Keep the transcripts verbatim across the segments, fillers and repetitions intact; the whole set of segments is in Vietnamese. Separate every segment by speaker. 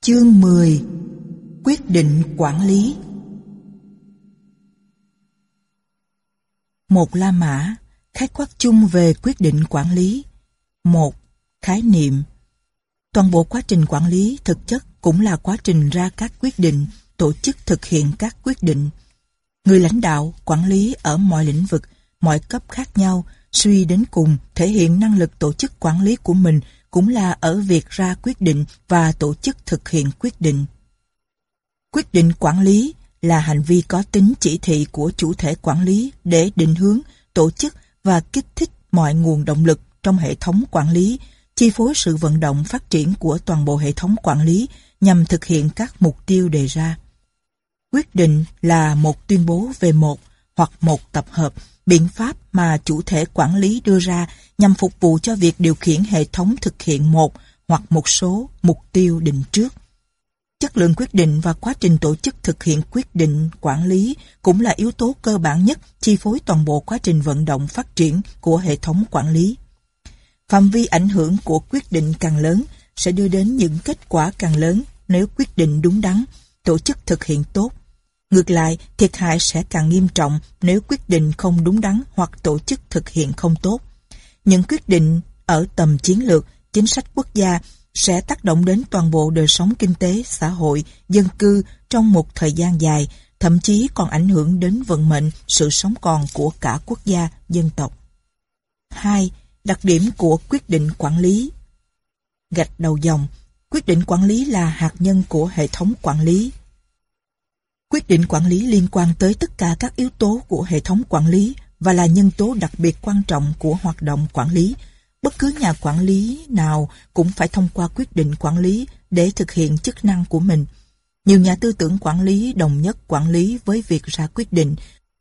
Speaker 1: Chương mười. Quyết định quản lý. Một La Mã, khái quát chung về quyết định quản lý. Một. Khái niệm. Toàn bộ quá trình quản lý thực chất cũng là quá trình ra các quyết định, tổ chức thực hiện các quyết định. Người lãnh đạo, quản lý ở mọi lĩnh vực, mọi cấp khác nhau, suy đến cùng thể hiện năng lực tổ chức quản lý của mình cũng là ở việc ra quyết định và tổ chức thực hiện quyết định. Quyết định quản lý là hành vi có tính chỉ thị của chủ thể quản lý để định hướng, tổ chức và kích thích mọi nguồn động lực trong hệ thống quản lý, chi phối sự vận động phát triển của toàn bộ hệ thống quản lý nhằm thực hiện các mục tiêu đề ra. Quyết định là một tuyên bố về một hoặc một tập hợp biện pháp mà chủ thể quản lý đưa ra nhằm phục vụ cho việc điều khiển hệ thống thực hiện một hoặc một số mục tiêu định trước. Chất lượng quyết định và quá trình tổ chức thực hiện quyết định quản lý cũng là yếu tố cơ bản nhất chi phối toàn bộ quá trình vận động phát triển của hệ thống quản lý. Phạm vi ảnh hưởng của quyết định càng lớn sẽ đưa đến những kết quả càng lớn nếu quyết định đúng đắn, tổ chức thực hiện tốt. Ngược lại, thiệt hại sẽ càng nghiêm trọng nếu quyết định không đúng đắn hoặc tổ chức thực hiện không tốt. Những quyết định ở tầm chiến lược, chính sách quốc gia sẽ tác động đến toàn bộ đời sống kinh tế, xã hội, dân cư trong một thời gian dài, thậm chí còn ảnh hưởng đến vận mệnh, sự sống còn của cả quốc gia, dân tộc. Hai. Đặc điểm của quyết định quản lý. Gạch đầu dòng, quyết định quản lý là hạt nhân của hệ thống quản lý. Quyết định quản lý liên quan tới tất cả các yếu tố của hệ thống quản lý và là nhân tố đặc biệt quan trọng của hoạt động quản lý. Bất cứ nhà quản lý nào cũng phải thông qua quyết định quản lý để thực hiện chức năng của mình. Nhiều nhà tư tưởng quản lý đồng nhất quản lý với việc ra quyết định.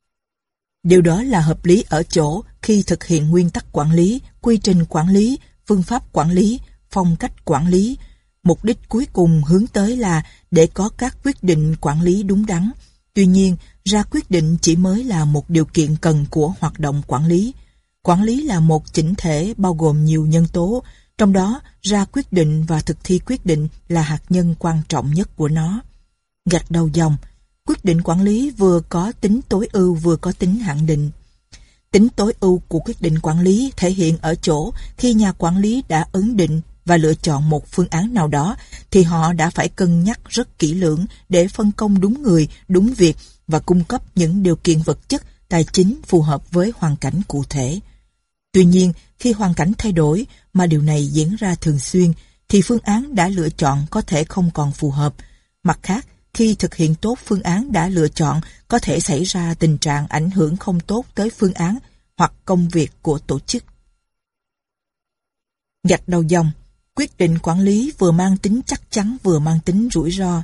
Speaker 1: Điều đó là hợp lý ở chỗ khi thực hiện nguyên tắc quản lý, quy trình quản lý, phương pháp quản lý, phong cách quản lý. Mục đích cuối cùng hướng tới là để có các quyết định quản lý đúng đắn. Tuy nhiên, ra quyết định chỉ mới là một điều kiện cần của hoạt động quản lý. Quản lý là một chỉnh thể bao gồm nhiều nhân tố, trong đó ra quyết định và thực thi quyết định là hạt nhân quan trọng nhất của nó. Gạch đầu dòng, quyết định quản lý vừa có tính tối ưu vừa có tính hạn định. Tính tối ưu của quyết định quản lý thể hiện ở chỗ khi nhà quản lý đã ấn định và lựa chọn một phương án nào đó thì họ đã phải cân nhắc rất kỹ lưỡng để phân công đúng người, đúng việc và cung cấp những điều kiện vật chất, tài chính phù hợp với hoàn cảnh cụ thể. Tuy nhiên, khi hoàn cảnh thay đổi mà điều này diễn ra thường xuyên thì phương án đã lựa chọn có thể không còn phù hợp. Mặt khác, khi thực hiện tốt phương án đã lựa chọn có thể xảy ra tình trạng ảnh hưởng không tốt tới phương án hoặc công việc của tổ chức. Gạch đầu dòng, quyết định quản lý vừa mang tính chắc chắn vừa mang tính rủi ro.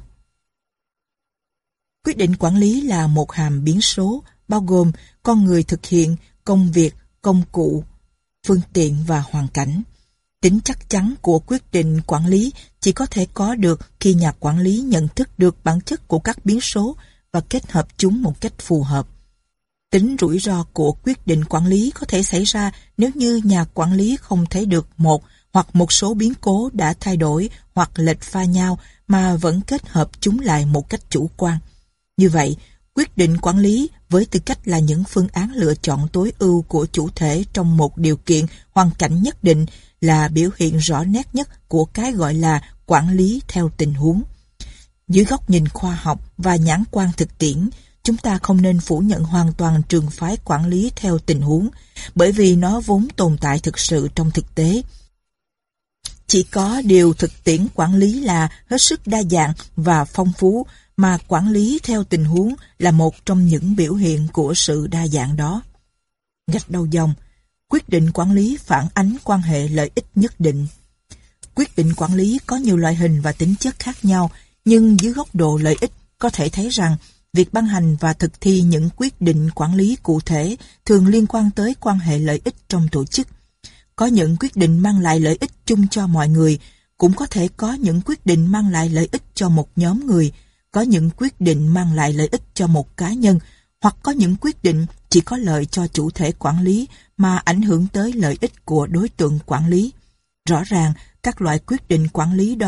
Speaker 1: Quyết định quản lý là một hàm biến số, bao gồm con người thực hiện, công việc, công cụ, phương tiện và hoàn cảnh. Tính chắc chắn của quyết định quản lý chỉ có thể có được khi nhà quản lý nhận thức được bản chất của các biến số và kết hợp chúng một cách phù hợp. Tính rủi ro của quyết định quản lý có thể xảy ra nếu như nhà quản lý không thấy được một hoặc một số biến cố đã thay đổi hoặc lệch pha nhau mà vẫn kết hợp chúng lại một cách chủ quan. Như vậy, quyết định quản lý với tư cách là những phương án lựa chọn tối ưu của chủ thể trong một điều kiện, hoàn cảnh nhất định là biểu hiện rõ nét nhất của cái gọi là quản lý theo tình huống. Dưới góc nhìn khoa học và nhãn quan thực tiễn, chúng ta không nên phủ nhận hoàn toàn trường phái quản lý theo tình huống, bởi vì nó vốn tồn tại thực sự trong thực tế. Chỉ có điều thực tiễn quản lý là hết sức đa dạng và phong phú, mà quản lý theo tình huống là một trong những biểu hiện của sự đa dạng đó. Gạch đầu dòng, quyết định quản lý phản ánh quan hệ lợi ích nhất định. Quyết định quản lý có nhiều loại hình và tính chất khác nhau, nhưng dưới góc độ lợi ích có thể thấy rằng việc ban hành và thực thi những quyết định quản lý cụ thể thường liên quan tới quan hệ lợi ích trong tổ chức. Có những quyết định mang lại lợi ích chung cho mọi người, cũng có thể có những quyết định mang lại lợi ích cho một nhóm người, có những quyết định mang lại lợi ích cho một cá nhân, hoặc có những quyết định chỉ có lợi cho chủ thể quản lý mà ảnh hưởng tới lợi ích của đối tượng quản lý. Rõ ràng, các loại quyết định quản lý đó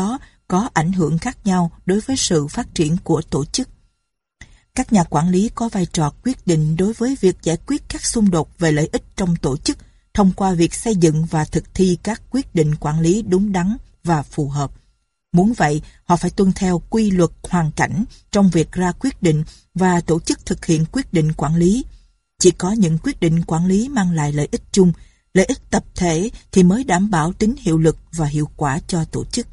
Speaker 1: có ảnh hưởng khác nhau đối với sự phát triển của tổ chức. Các nhà quản lý có vai trò quyết định đối với việc giải quyết các xung đột về lợi ích trong tổ chức thông qua việc xây dựng và thực thi các quyết định quản lý đúng đắn và phù hợp. Muốn vậy, họ phải tuân theo quy luật hoàn cảnh trong việc ra quyết định và tổ chức thực hiện quyết định quản lý. Chỉ có những quyết định quản lý mang lại lợi ích chung, lợi ích tập thể thì mới đảm bảo tính hiệu lực và hiệu quả cho tổ chức.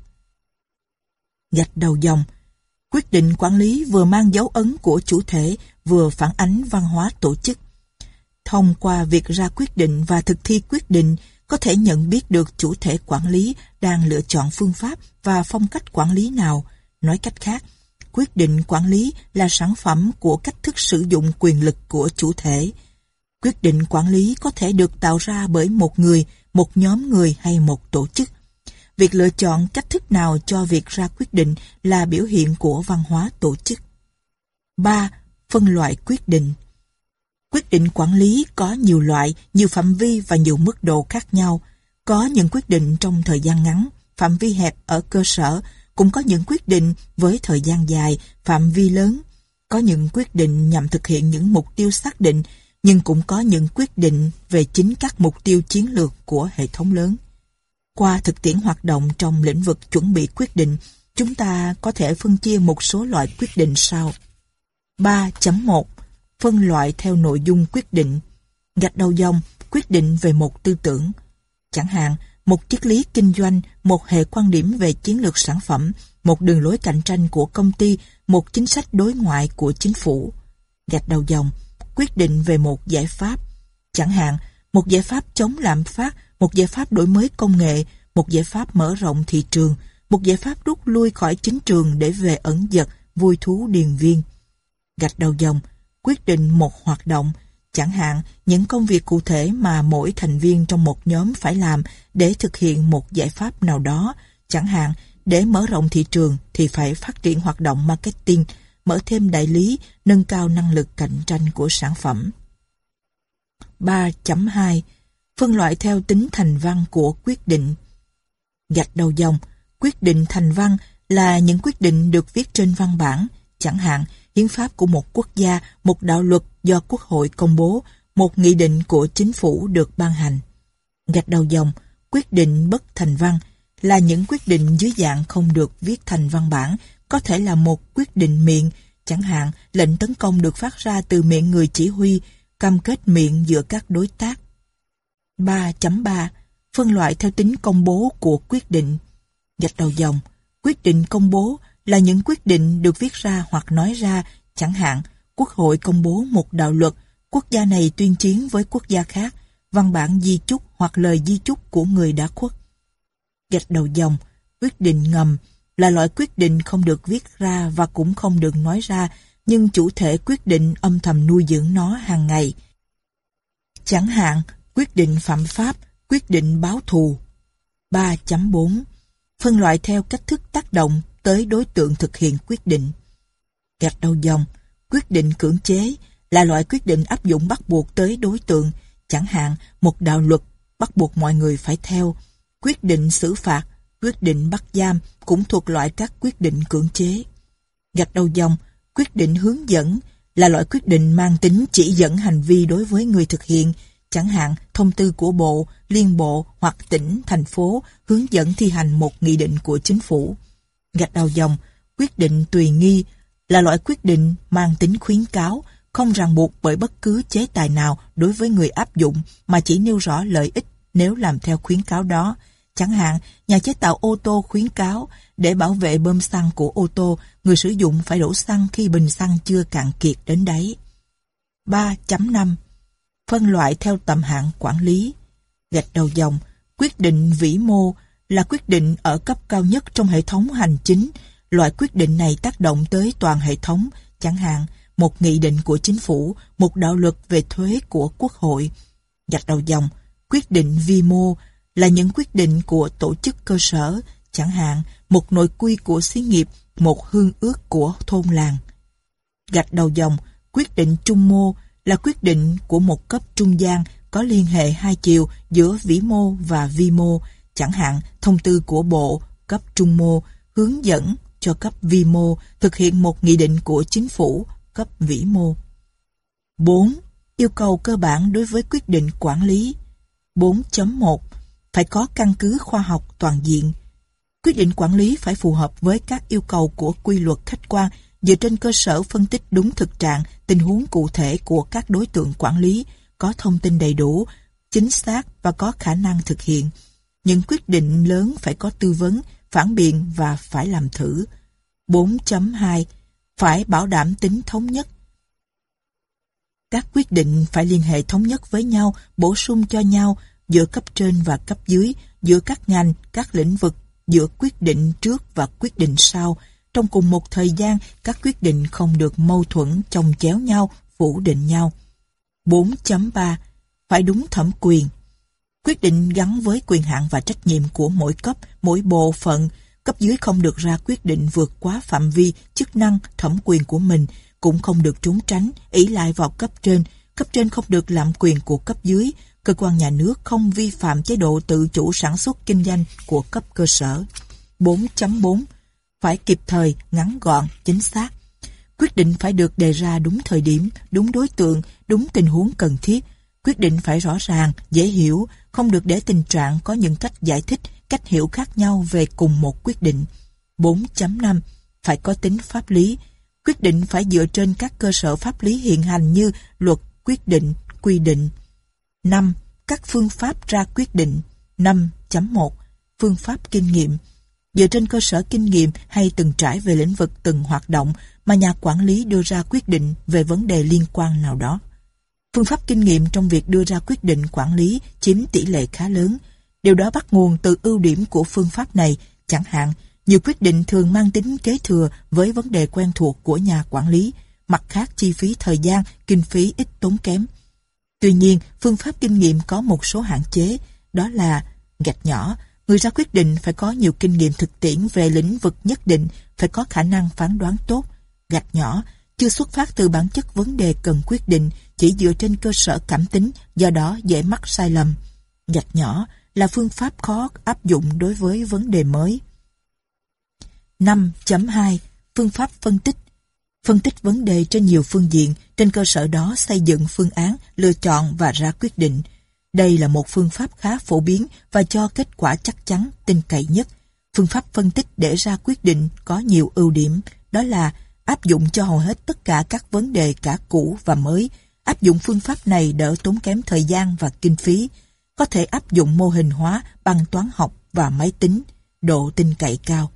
Speaker 1: Gạch đầu dòng. Quyết định quản lý vừa mang dấu ấn của chủ thể, vừa phản ánh văn hóa tổ chức. Thông qua việc ra quyết định và thực thi quyết định, có thể nhận biết được chủ thể quản lý đang lựa chọn phương pháp và phong cách quản lý nào. Nói cách khác, quyết định quản lý là sản phẩm của cách thức sử dụng quyền lực của chủ thể. Quyết định quản lý có thể được tạo ra bởi một người, một nhóm người hay một tổ chức. Việc lựa chọn cách thức nào cho việc ra quyết định là biểu hiện của văn hóa tổ chức. ba. Phân loại quyết định. Quyết định quản lý có nhiều loại, nhiều phạm vi và nhiều mức độ khác nhau. Có những quyết định trong thời gian ngắn, phạm vi hẹp ở cơ sở, cũng có những quyết định với thời gian dài, phạm vi lớn. Có những quyết định nhằm thực hiện những mục tiêu xác định, nhưng cũng có những quyết định về chính các mục tiêu chiến lược của hệ thống lớn. Qua thực tiễn hoạt động trong lĩnh vực chuẩn bị quyết định, chúng ta có thể phân chia một số loại quyết định sau. ba chấm một. Phân loại theo nội dung quyết định. Gạch đầu dòng, quyết định về một tư tưởng. Chẳng hạn, một triết lý kinh doanh, một hệ quan điểm về chiến lược sản phẩm, một đường lối cạnh tranh của công ty, một chính sách đối ngoại của chính phủ. Gạch đầu dòng, quyết định về một giải pháp. Chẳng hạn, một giải pháp chống lạm phát, một giải pháp đổi mới công nghệ, một giải pháp mở rộng thị trường, một giải pháp rút lui khỏi chính trường để về ẩn dật, vui thú điền viên. Gạch đầu dòng, quyết định một hoạt động, chẳng hạn những công việc cụ thể mà mỗi thành viên trong một nhóm phải làm để thực hiện một giải pháp nào đó, chẳng hạn để mở rộng thị trường thì phải phát triển hoạt động marketing, mở thêm đại lý, nâng cao năng lực cạnh tranh của sản phẩm. ba chấm hai. Phân loại theo tính thành văn của quyết định. Gạch đầu dòng, quyết định thành văn là những quyết định được viết trên văn bản, chẳng hạn hiến pháp của một quốc gia, một đạo luật do Quốc hội công bố, một nghị định của chính phủ được ban hành. Gạch đầu dòng, quyết định bất thành văn là những quyết định dưới dạng không được viết thành văn bản, có thể là một quyết định miệng, chẳng hạn lệnh tấn công được phát ra từ miệng người chỉ huy, cam kết miệng giữa các đối tác. ba chấm ba. Phân loại theo tính công bố của quyết định. Gạch đầu dòng, quyết định công bố là những quyết định được viết ra hoặc nói ra, chẳng hạn Quốc hội công bố một đạo luật, quốc gia này tuyên chiến với quốc gia khác, văn bản di chúc hoặc lời di chúc của người đã khuất. Gạch đầu dòng, quyết định ngầm là loại quyết định không được viết ra và cũng không được nói ra, nhưng chủ thể quyết định âm thầm nuôi dưỡng nó hàng ngày. Chẳng hạn, quyết định phạm pháp, quyết định báo thù. ba chấm bốn. Phân loại theo cách thức tác động tới đối tượng thực hiện quyết định. Gạch đầu dòng, quyết định cưỡng chế là loại quyết định áp dụng bắt buộc tới đối tượng, chẳng hạn một đạo luật bắt buộc mọi người phải theo. Quyết định xử phạt, quyết định bắt giam cũng thuộc loại các quyết định cưỡng chế. Gạch đầu dòng, quyết định hướng dẫn là loại quyết định mang tính chỉ dẫn hành vi đối với người thực hiện, chẳng hạn thông tư của bộ, liên bộ hoặc tỉnh, thành phố hướng dẫn thi hành một nghị định của chính phủ. Gạch đầu dòng, quyết định tùy nghi là loại quyết định mang tính khuyến cáo, không ràng buộc bởi bất cứ chế tài nào đối với người áp dụng mà chỉ nêu rõ lợi ích nếu làm theo khuyến cáo đó. Chẳng hạn, nhà chế tạo ô tô khuyến cáo để bảo vệ bơm xăng của ô tô, người sử dụng phải đổ xăng khi bình xăng chưa cạn kiệt đến đáy. ba chấm năm. Phân loại theo tầm hạn quản lý. Gạch đầu dòng, quyết định vĩ mô là quyết định ở cấp cao nhất trong hệ thống hành chính. Loại quyết định này tác động tới toàn hệ thống, chẳng hạn một nghị định của chính phủ, một đạo luật về thuế của Quốc hội. Gạch đầu dòng, quyết định vi mô là những quyết định của tổ chức cơ sở, chẳng hạn một nội quy của xí nghiệp, một hương ước của thôn làng. Gạch đầu dòng, quyết định trung mô là quyết định của một cấp trung gian có liên hệ hai chiều giữa vĩ mô và vi mô, chẳng hạn thông tư của bộ, cấp trung mô, hướng dẫn cho cấp vi mô thực hiện một nghị định của chính phủ cấp vĩ mô. bốn. Yêu cầu cơ bản đối với quyết định quản lý. bốn chấm một. Phải có căn cứ khoa học toàn diện. Quyết định quản lý phải phù hợp với các yêu cầu của quy luật khách quan dựa trên cơ sở phân tích đúng thực trạng, tình huống cụ thể của các đối tượng quản lý, có thông tin đầy đủ, chính xác và có khả năng thực hiện. Những quyết định lớn phải có tư vấn, phản biện và phải làm thử. bốn chấm hai. Phải bảo đảm tính thống nhất. Các quyết định phải liên hệ thống nhất với nhau, bổ sung cho nhau giữa cấp trên và cấp dưới, giữa các ngành, các lĩnh vực, giữa quyết định trước và quyết định sau. Trong cùng một thời gian, các quyết định không được mâu thuẫn, chồng chéo nhau, phủ định nhau. bốn chấm ba. Phải đúng thẩm quyền. Quyết định gắn với quyền hạn và trách nhiệm của mỗi cấp, mỗi bộ phận. Cấp dưới không được ra quyết định vượt quá phạm vi, chức năng, thẩm quyền của mình, cũng không được trốn tránh, ỷ lại vào cấp trên. Cấp trên không được lạm quyền của cấp dưới. Cơ quan nhà nước không vi phạm chế độ tự chủ sản xuất kinh doanh của cấp cơ sở. bốn chấm bốn. Phải kịp thời, ngắn gọn, chính xác. Quyết định phải được đề ra đúng thời điểm, đúng đối tượng, đúng tình huống cần thiết. Quyết định phải rõ ràng, dễ hiểu, không được để tình trạng có những cách giải thích, cách hiểu khác nhau về cùng một quyết định. bốn chấm năm. Phải có tính pháp lý. Quyết định phải dựa trên các cơ sở pháp lý hiện hành như luật, quyết định, quy định. năm. Các phương pháp ra quyết định. năm chấm một. Phương pháp kinh nghiệm. Dựa trên cơ sở kinh nghiệm hay từng trải về lĩnh vực từng hoạt động mà nhà quản lý đưa ra quyết định về vấn đề liên quan nào đó. Phương pháp kinh nghiệm trong việc đưa ra quyết định quản lý chiếm tỷ lệ khá lớn. Điều đó bắt nguồn từ ưu điểm của phương pháp này, chẳng hạn, nhiều quyết định thường mang tính kế thừa với vấn đề quen thuộc của nhà quản lý, mặt khác chi phí thời gian, kinh phí ít tốn kém. Tuy nhiên, phương pháp kinh nghiệm có một số hạn chế, đó là gạch nhỏ, người ra quyết định phải có nhiều kinh nghiệm thực tiễn về lĩnh vực nhất định, phải có khả năng phán đoán tốt. Gạch nhỏ, chưa xuất phát từ bản chất vấn đề cần quyết định, chỉ dựa trên cơ sở cảm tính, do đó dễ mắc sai lầm. Gạch nhỏ là phương pháp khó áp dụng đối với vấn đề mới. năm chấm hai. Phương pháp phân tích. Phân tích vấn đề trên nhiều phương diện, trên cơ sở đó xây dựng phương án, lựa chọn và ra quyết định. Đây là một phương pháp khá phổ biến và cho kết quả chắc chắn, tin cậy nhất. Phương pháp phân tích để ra quyết định có nhiều ưu điểm, đó là áp dụng cho hầu hết tất cả các vấn đề cả cũ và mới. Áp dụng phương pháp này đỡ tốn kém thời gian và kinh phí. Có thể áp dụng mô hình hóa bằng toán học và máy tính, độ tin cậy cao.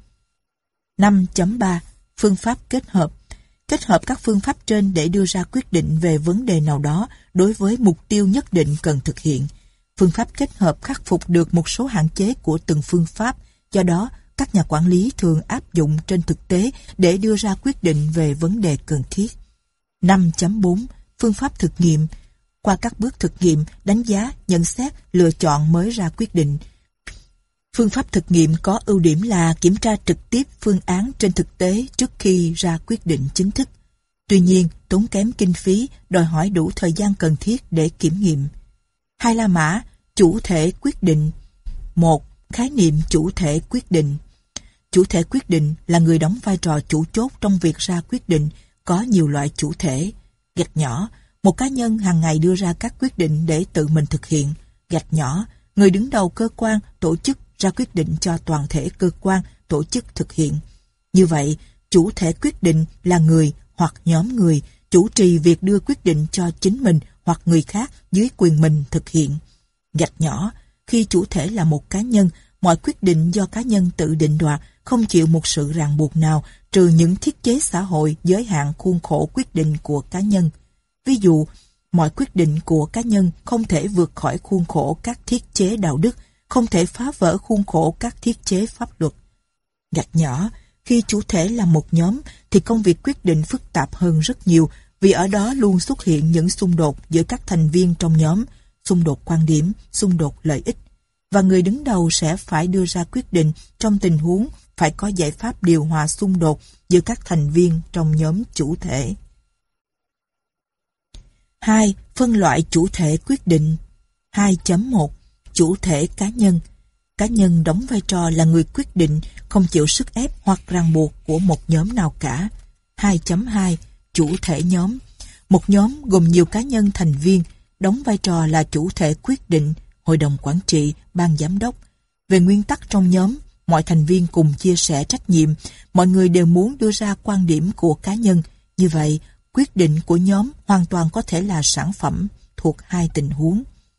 Speaker 1: năm chấm ba. Phương pháp kết hợp. Kết hợp các phương pháp trên để đưa ra quyết định về vấn đề nào đó đối với mục tiêu nhất định cần thực hiện. Phương pháp kết hợp khắc phục được một số hạn chế của từng phương pháp, do đó các nhà quản lý thường áp dụng trên thực tế để đưa ra quyết định về vấn đề cần thiết. năm chấm bốn. Phương pháp thực nghiệm. Qua các bước thực nghiệm, đánh giá, nhận xét, lựa chọn mới ra quyết định. Phương pháp thực nghiệm có ưu điểm là kiểm tra trực tiếp phương án trên thực tế trước khi ra quyết định chính thức. Tuy nhiên, tốn kém kinh phí, đòi hỏi đủ thời gian cần thiết để kiểm nghiệm. Hai La Mã, chủ thể quyết định. một. Khái niệm chủ thể quyết định. Chủ thể quyết định là người đóng vai trò chủ chốt trong việc ra quyết định, có nhiều loại chủ thể. Gạch nhỏ, một cá nhân hàng ngày đưa ra các quyết định để tự mình thực hiện. Gạch nhỏ, người đứng đầu cơ quan, tổ chức ra quyết định cho toàn thể cơ quan, tổ chức thực hiện. Như vậy, chủ thể quyết định là người hoặc nhóm người chủ trì việc đưa quyết định cho chính mình hoặc người khác dưới quyền mình thực hiện. Gạch nhỏ, khi chủ thể là một cá nhân, mọi quyết định do cá nhân tự định đoạt, không chịu một sự ràng buộc nào trừ những thiết chế xã hội giới hạn khuôn khổ quyết định của cá nhân. Ví dụ, mọi quyết định của cá nhân không thể vượt khỏi khuôn khổ các thiết chế đạo đức, không thể phá vỡ khuôn khổ các thiết chế pháp luật. Gạch nhỏ, khi chủ thể là một nhóm thì công việc quyết định phức tạp hơn rất nhiều, vì ở đó luôn xuất hiện những xung đột giữa các thành viên trong nhóm, xung đột quan điểm, xung đột lợi ích. Và người đứng đầu sẽ phải đưa ra quyết định trong tình huống phải có giải pháp điều hòa xung đột giữa các thành viên trong nhóm chủ thể. hai. Phân loại chủ thể quyết định. hai chấm một. Chủ thể cá nhân. Cá nhân đóng vai trò là người quyết định, không chịu sức ép hoặc ràng buộc của một nhóm nào cả. hai chấm hai. Chủ thể nhóm. Một nhóm gồm nhiều cá nhân thành viên, đóng vai trò là chủ thể quyết định, hội đồng quản trị, ban giám đốc. Về nguyên tắc trong nhóm, mọi thành viên cùng chia sẻ trách nhiệm, mọi người đều muốn đưa ra quan điểm của cá nhân. Như vậy, quyết định của nhóm hoàn toàn có thể là sản phẩm thuộc hai tình huống.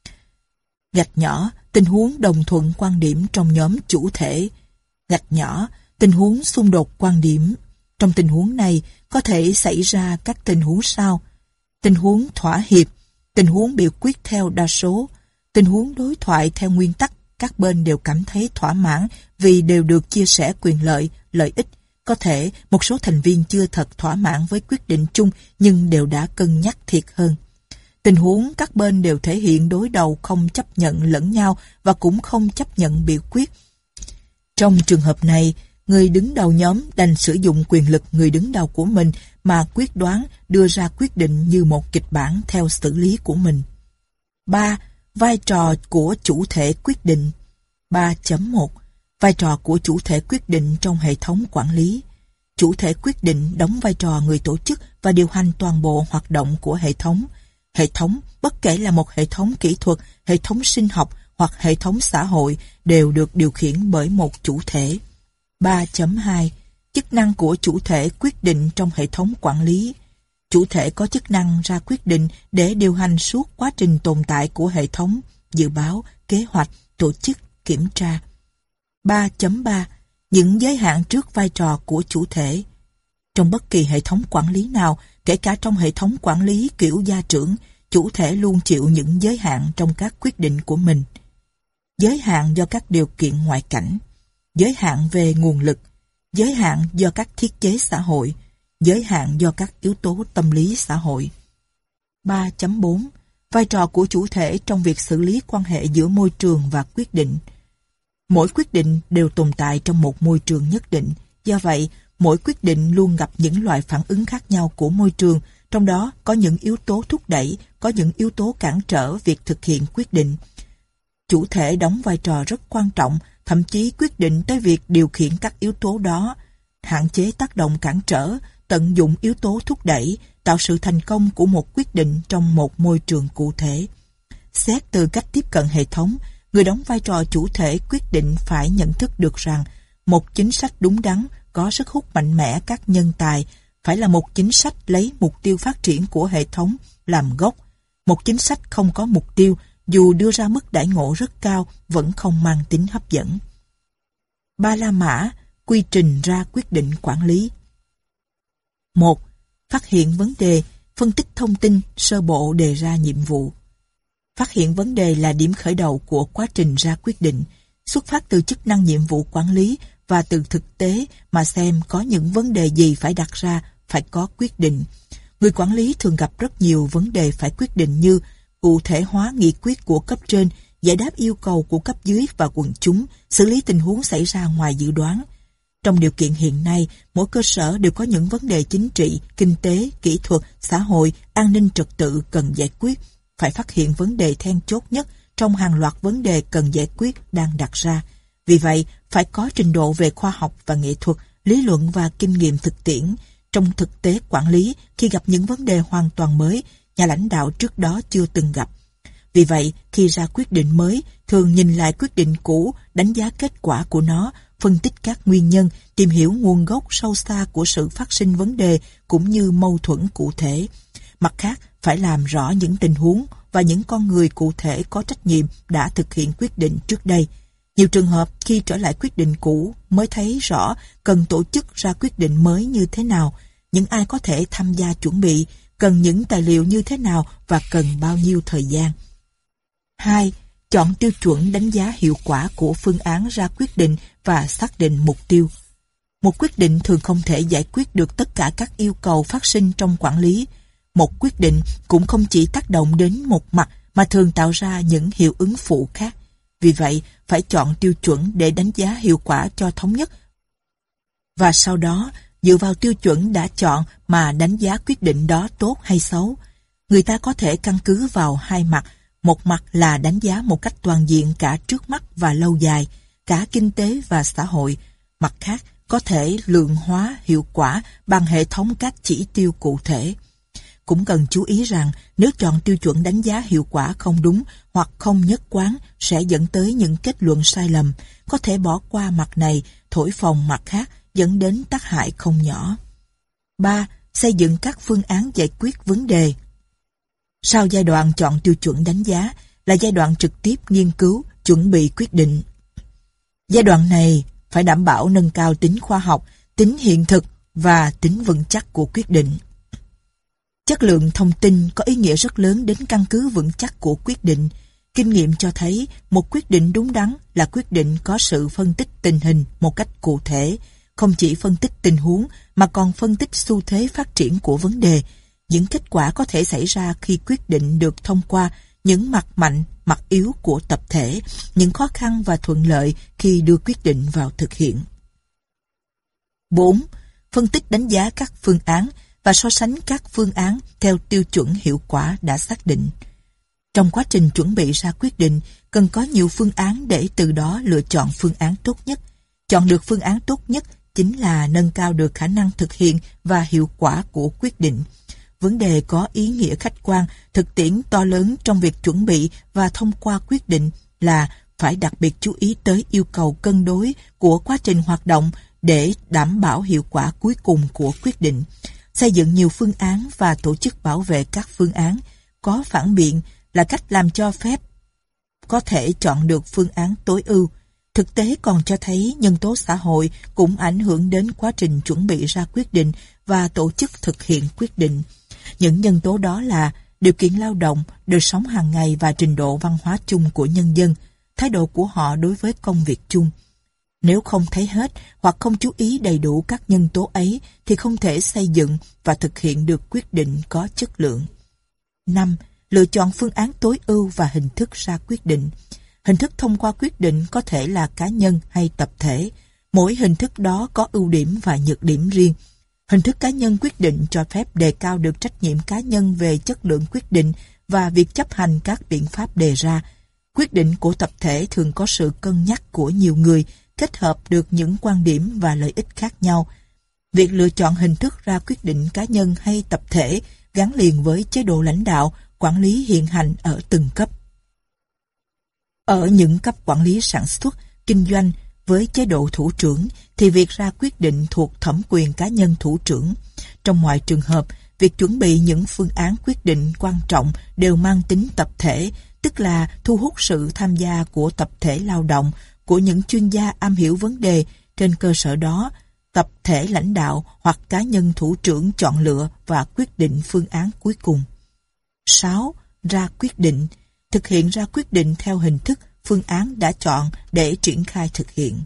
Speaker 1: Gạch nhỏ, tình huống đồng thuận quan điểm trong nhóm chủ thể. Gạch nhỏ, tình huống xung đột quan điểm. Trong tình huống này, có thể xảy ra các tình huống sau. Tình huống thỏa hiệp, tình huống biểu quyết theo đa số, tình huống đối thoại theo nguyên tắc, các bên đều cảm thấy thỏa mãn vì đều được chia sẻ quyền lợi, lợi ích. Có thể một số thành viên chưa thật thỏa mãn với quyết định chung nhưng đều đã cân nhắc thiệt hơn. Tình huống các bên đều thể hiện đối đầu không chấp nhận lẫn nhau và cũng không chấp nhận biểu quyết. Trong trường hợp này, người đứng đầu nhóm đành sử dụng quyền lực người đứng đầu của mình mà quyết đoán đưa ra quyết định như một kịch bản theo xử lý của mình. ba. Vai trò của chủ thể quyết định. ba chấm một. Vai trò của chủ thể quyết định trong hệ thống quản lý. Chủ thể quyết định đóng vai trò người tổ chức và điều hành toàn bộ hoạt động của hệ thống. Hệ thống, bất kể là một hệ thống kỹ thuật, hệ thống sinh học hoặc hệ thống xã hội, đều được điều khiển bởi một chủ thể. ba chấm hai. Chức năng của chủ thể quyết định trong hệ thống quản lý. Chủ thể có chức năng ra quyết định để điều hành suốt quá trình tồn tại của hệ thống, dự báo, kế hoạch, tổ chức, kiểm tra. ba chấm ba. Những giới hạn trước vai trò của chủ thể. Trong bất kỳ hệ thống quản lý nào, kể cả trong hệ thống quản lý kiểu gia trưởng, chủ thể luôn chịu những giới hạn trong các quyết định của mình. Giới hạn do các điều kiện ngoại cảnh, giới hạn về nguồn lực, giới hạn do các thiết chế xã hội, giới hạn do các yếu tố tâm lý xã hội. ba chấm bốn. Vai trò của chủ thể trong việc xử lý quan hệ giữa môi trường và quyết định. Mỗi quyết định đều tồn tại trong một môi trường nhất định, do vậy, mỗi quyết định luôn gặp những loại phản ứng khác nhau của môi trường, trong đó có những yếu tố thúc đẩy, có những yếu tố cản trở việc thực hiện quyết định. Chủ thể đóng vai trò rất quan trọng, thậm chí quyết định tới việc điều khiển các yếu tố đó, hạn chế tác động cản trở, tận dụng yếu tố thúc đẩy, tạo sự thành công của một quyết định trong một môi trường cụ thể. Xét từ cách tiếp cận hệ thống, người đóng vai trò chủ thể quyết định phải nhận thức được rằng một chính sách đúng đắn có sức hút mạnh mẽ các nhân tài, phải là một chính sách lấy mục tiêu phát triển của hệ thống làm gốc. Một chính sách không có mục tiêu, dù đưa ra mức đãi ngộ rất cao, vẫn không mang tính hấp dẫn. Ba la mã, quy trình ra quyết định quản lý. một. Phát hiện vấn đề, phân tích thông tin, sơ bộ đề ra nhiệm vụ. Phát hiện vấn đề là điểm khởi đầu của quá trình ra quyết định, xuất phát từ chức năng nhiệm vụ quản lý và từ thực tế mà xem có những vấn đề gì phải đặt ra, phải có quyết định. Người quản lý thường gặp rất nhiều vấn đề phải quyết định như cụ thể hóa nghị quyết của cấp trên, giải đáp yêu cầu của cấp dưới và quần chúng, xử lý tình huống xảy ra ngoài dự đoán. Trong điều kiện hiện nay, mỗi cơ sở đều có những vấn đề chính trị, kinh tế, kỹ thuật, xã hội, an ninh trật tự cần giải quyết. Phải phát hiện vấn đề then chốt nhất trong hàng loạt vấn đề cần giải quyết đang đặt ra. Vì vậy, phải có trình độ về khoa học và nghệ thuật, lý luận và kinh nghiệm thực tiễn. Trong thực tế quản lý, khi gặp những vấn đề hoàn toàn mới, nhà lãnh đạo trước đó chưa từng gặp. Vì vậy, khi ra quyết định mới, thường nhìn lại quyết định cũ, đánh giá kết quả của nó, phân tích các nguyên nhân, tìm hiểu nguồn gốc sâu xa của sự phát sinh vấn đề cũng như mâu thuẫn cụ thể. Mặt khác, phải làm rõ những tình huống và những con người cụ thể có trách nhiệm đã thực hiện quyết định trước đây. Nhiều trường hợp khi trở lại quyết định cũ mới thấy rõ cần tổ chức ra quyết định mới như thế nào, những ai có thể tham gia chuẩn bị, cần những tài liệu như thế nào và cần bao nhiêu thời gian. hai. Chọn tiêu chuẩn đánh giá hiệu quả của phương án ra quyết định và xác định mục tiêu. Một quyết định thường không thể giải quyết được tất cả các yêu cầu phát sinh trong quản lý. Một quyết định cũng không chỉ tác động đến một mặt mà thường tạo ra những hiệu ứng phụ khác. Vì vậy, phải chọn tiêu chuẩn để đánh giá hiệu quả cho thống nhất. Và sau đó, dựa vào tiêu chuẩn đã chọn mà đánh giá quyết định đó tốt hay xấu. Người ta có thể căn cứ vào hai mặt. Một mặt là đánh giá một cách toàn diện cả trước mắt và lâu dài. cả kinh tế và xã hội. Mặt khác, có thể lượng hóa hiệu quả bằng hệ thống các chỉ tiêu cụ thể. Cũng cần chú ý rằng nếu chọn tiêu chuẩn đánh giá hiệu quả không đúng hoặc không nhất quán sẽ dẫn tới những kết luận sai lầm, có thể bỏ qua mặt này, thổi phồng mặt khác, dẫn đến tác hại không nhỏ. ba. Xây dựng các phương án giải quyết vấn đề. Sau giai đoạn chọn tiêu chuẩn đánh giá là giai đoạn trực tiếp nghiên cứu, chuẩn bị quyết định. Giai đoạn này phải đảm bảo nâng cao tính khoa học, tính hiện thực và tính vững chắc của quyết định. Chất lượng thông tin có ý nghĩa rất lớn đến căn cứ vững chắc của quyết định. Kinh nghiệm cho thấy một quyết định đúng đắn là quyết định có sự phân tích tình hình một cách cụ thể, không chỉ phân tích tình huống mà còn phân tích xu thế phát triển của vấn đề, những kết quả có thể xảy ra khi quyết định được thông qua, những mặt mạnh, mặt yếu của tập thể, những khó khăn và thuận lợi khi đưa quyết định vào thực hiện. bốn. Phân tích đánh giá các phương án và so sánh các phương án theo tiêu chuẩn hiệu quả đã xác định. Trong quá trình chuẩn bị ra quyết định, cần có nhiều phương án để từ đó lựa chọn phương án tốt nhất. Chọn được phương án tốt nhất chính là nâng cao được khả năng thực hiện và hiệu quả của quyết định. Vấn đề có ý nghĩa khách quan, thực tiễn to lớn trong việc chuẩn bị và thông qua quyết định là phải đặc biệt chú ý tới yêu cầu cân đối của quá trình hoạt động để đảm bảo hiệu quả cuối cùng của quyết định. Xây dựng nhiều phương án và tổ chức bảo vệ các phương án, có phản biện là cách làm cho phép có thể chọn được phương án tối ưu. Thực tế còn cho thấy nhân tố xã hội cũng ảnh hưởng đến quá trình chuẩn bị ra quyết định và tổ chức thực hiện quyết định. Những nhân tố đó là điều kiện lao động, đời sống hàng ngày và trình độ văn hóa chung của nhân dân, thái độ của họ đối với công việc chung. Nếu không thấy hết hoặc không chú ý đầy đủ các nhân tố ấy thì không thể xây dựng và thực hiện được quyết định có chất lượng. năm. Lựa chọn phương án tối ưu và hình thức ra quyết định. Hình thức thông qua quyết định có thể là cá nhân hay tập thể. Mỗi hình thức đó có ưu điểm và nhược điểm riêng. Hình thức cá nhân quyết định cho phép đề cao được trách nhiệm cá nhân về chất lượng quyết định và việc chấp hành các biện pháp đề ra. Quyết định của tập thể thường có sự cân nhắc của nhiều người, kết hợp được những quan điểm và lợi ích khác nhau. Việc lựa chọn hình thức ra quyết định cá nhân hay tập thể gắn liền với chế độ lãnh đạo, quản lý hiện hành ở từng cấp. Ở những cấp quản lý sản xuất, kinh doanh với chế độ thủ trưởng thì việc ra quyết định thuộc thẩm quyền cá nhân thủ trưởng. Trong mọi trường hợp, việc chuẩn bị những phương án quyết định quan trọng đều mang tính tập thể, tức là thu hút sự tham gia của tập thể lao động, của những chuyên gia am hiểu vấn đề. Trên cơ sở đó, tập thể lãnh đạo hoặc cá nhân thủ trưởng chọn lựa và quyết định phương án cuối cùng. sáu. Ra quyết định. Thực hiện ra quyết định theo hình thức, phương án đã chọn để triển khai thực hiện.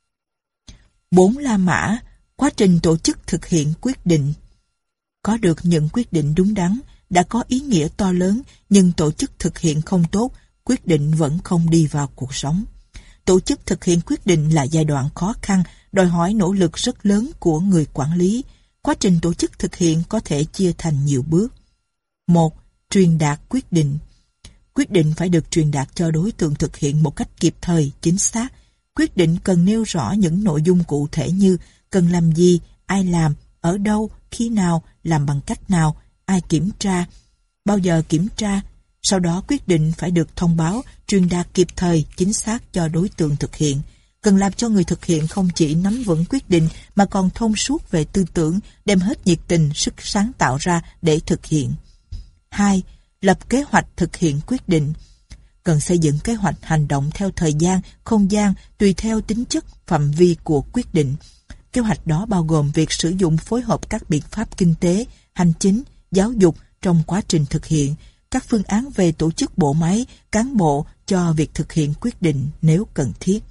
Speaker 1: bốn. La mã. Quá trình tổ chức thực hiện quyết định. Có được những quyết định đúng đắn đã có ý nghĩa to lớn, nhưng tổ chức thực hiện không tốt, quyết định vẫn không đi vào cuộc sống. Tổ chức thực hiện quyết định là giai đoạn khó khăn, đòi hỏi nỗ lực rất lớn của người quản lý. Quá trình tổ chức thực hiện có thể chia thành nhiều bước. một. Truyền đạt quyết định. Quyết định phải được truyền đạt cho đối tượng thực hiện một cách kịp thời, chính xác. Quyết định cần nêu rõ những nội dung cụ thể như cần làm gì, ai làm, ở đâu, khi nào, làm bằng cách nào, ai kiểm tra, bao giờ kiểm tra. Sau đó quyết định phải được thông báo, truyền đạt kịp thời, chính xác cho đối tượng thực hiện. Cần làm cho người thực hiện không chỉ nắm vững quyết định mà còn thông suốt về tư tưởng, đem hết nhiệt tình, sức sáng tạo ra để thực hiện. hai. Lập kế hoạch thực hiện quyết định. Cần xây dựng kế hoạch hành động theo thời gian, không gian, tùy theo tính chất, phạm vi của quyết định. Kế hoạch đó bao gồm việc sử dụng phối hợp các biện pháp kinh tế, hành chính, giáo dục trong quá trình thực hiện, các phương án về tổ chức bộ máy, cán bộ cho việc thực hiện quyết định nếu cần thiết.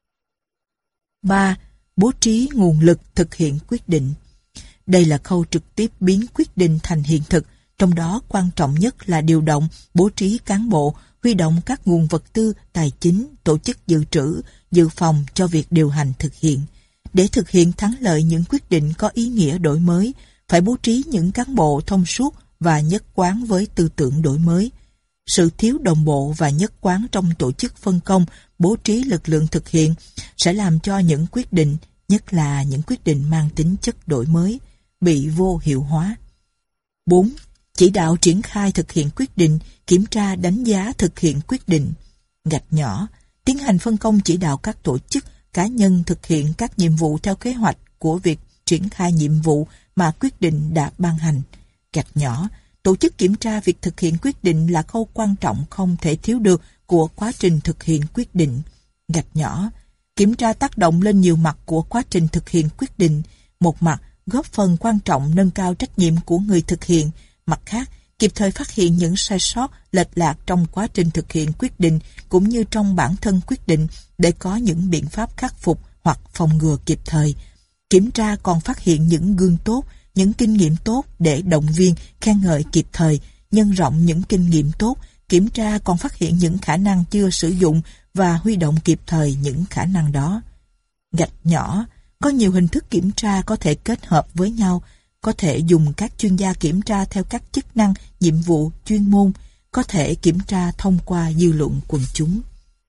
Speaker 1: ba. Bố trí nguồn lực thực hiện quyết định. Đây là khâu trực tiếp biến quyết định thành hiện thực, trong đó quan trọng nhất là điều động, bố trí cán bộ, huy động các nguồn vật tư, tài chính, tổ chức dự trữ, dự phòng cho việc điều hành thực hiện. Để thực hiện thắng lợi những quyết định có ý nghĩa đổi mới, phải bố trí những cán bộ thông suốt và nhất quán với tư tưởng đổi mới. Sự thiếu đồng bộ và nhất quán trong tổ chức phân công bố trí lực lượng thực hiện sẽ làm cho những quyết định, nhất là những quyết định mang tính chất đổi mới, bị vô hiệu hóa. bốn. Chỉ đạo triển khai thực hiện quyết định, kiểm tra đánh giá thực hiện quyết định. Gạch nhỏ, tiến hành phân công chỉ đạo các tổ chức, cá nhân thực hiện các nhiệm vụ theo kế hoạch của việc triển khai nhiệm vụ mà quyết định đã ban hành. Gạch nhỏ, tổ chức kiểm tra việc thực hiện quyết định là khâu quan trọng không thể thiếu được của quá trình thực hiện quyết định. Gạch nhỏ, kiểm tra tác động lên nhiều mặt của quá trình thực hiện quyết định. Một mặt, góp phần quan trọng nâng cao trách nhiệm của người thực hiện. Mặt khác, kịp thời phát hiện những sai sót, lệch lạc trong quá trình thực hiện quyết định cũng như trong bản thân quyết định để có những biện pháp khắc phục hoặc phòng ngừa kịp thời. Kiểm tra còn phát hiện những gương tốt, những kinh nghiệm tốt để động viên, khen ngợi kịp thời, nhân rộng những kinh nghiệm tốt. Kiểm tra còn phát hiện những khả năng chưa sử dụng và huy động kịp thời những khả năng đó. Gạch nhỏ, có nhiều hình thức kiểm tra có thể kết hợp với nhau, có thể dùng các chuyên gia kiểm tra theo các chức năng, nhiệm vụ, chuyên môn, có thể kiểm tra thông qua dư luận quần chúng.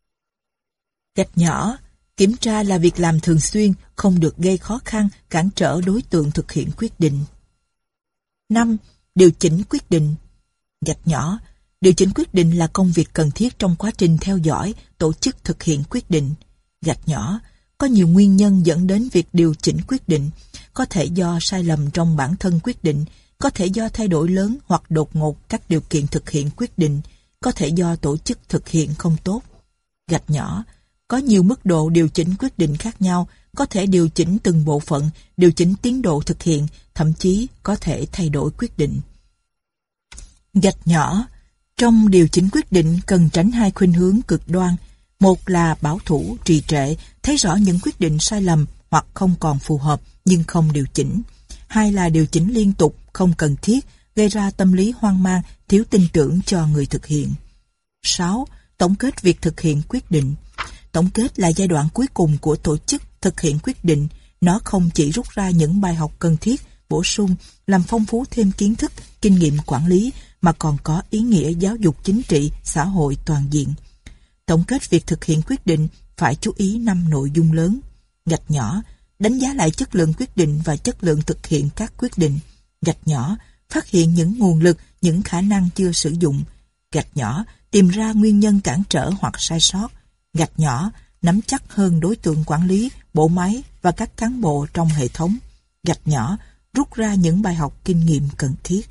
Speaker 1: Gạch nhỏ, kiểm tra là việc làm thường xuyên, không được gây khó khăn, cản trở đối tượng thực hiện quyết định. năm. Điều chỉnh quyết định. Gạch nhỏ, điều chỉnh quyết định là công việc cần thiết trong quá trình theo dõi, tổ chức thực hiện quyết định. Gạch nhỏ, có nhiều nguyên nhân dẫn đến việc điều chỉnh quyết định, có thể do sai lầm trong bản thân quyết định, có thể do thay đổi lớn hoặc đột ngột các điều kiện thực hiện quyết định, có thể do tổ chức thực hiện không tốt. Gạch nhỏ, có nhiều mức độ điều chỉnh quyết định khác nhau, có thể điều chỉnh từng bộ phận, điều chỉnh tiến độ thực hiện, thậm chí có thể thay đổi quyết định. Gạch nhỏ, trong điều chỉnh quyết định cần tránh hai khuynh hướng cực đoan. Một là bảo thủ, trì trệ, thấy rõ những quyết định sai lầm hoặc không còn phù hợp nhưng không điều chỉnh. Hai là điều chỉnh liên tục, không cần thiết, gây ra tâm lý hoang mang, thiếu tin tưởng cho người thực hiện. sáu. Tổng kết việc thực hiện quyết định. Tổng kết là giai đoạn cuối cùng của tổ chức thực hiện quyết định. Nó không chỉ rút ra những bài học cần thiết, bổ sung, làm phong phú thêm kiến thức, kinh nghiệm quản lý, mà còn có ý nghĩa giáo dục chính trị, xã hội toàn diện. Tổng kết việc thực hiện quyết định phải chú ý năm nội dung lớn. Gạch nhỏ, đánh giá lại chất lượng quyết định và chất lượng thực hiện các quyết định. Gạch nhỏ, phát hiện những nguồn lực, những khả năng chưa sử dụng. Gạch nhỏ, tìm ra nguyên nhân cản trở hoặc sai sót. Gạch nhỏ, nắm chắc hơn đối tượng quản lý, bộ máy và các cán bộ trong hệ thống. Gạch nhỏ, rút ra những bài học kinh nghiệm cần thiết.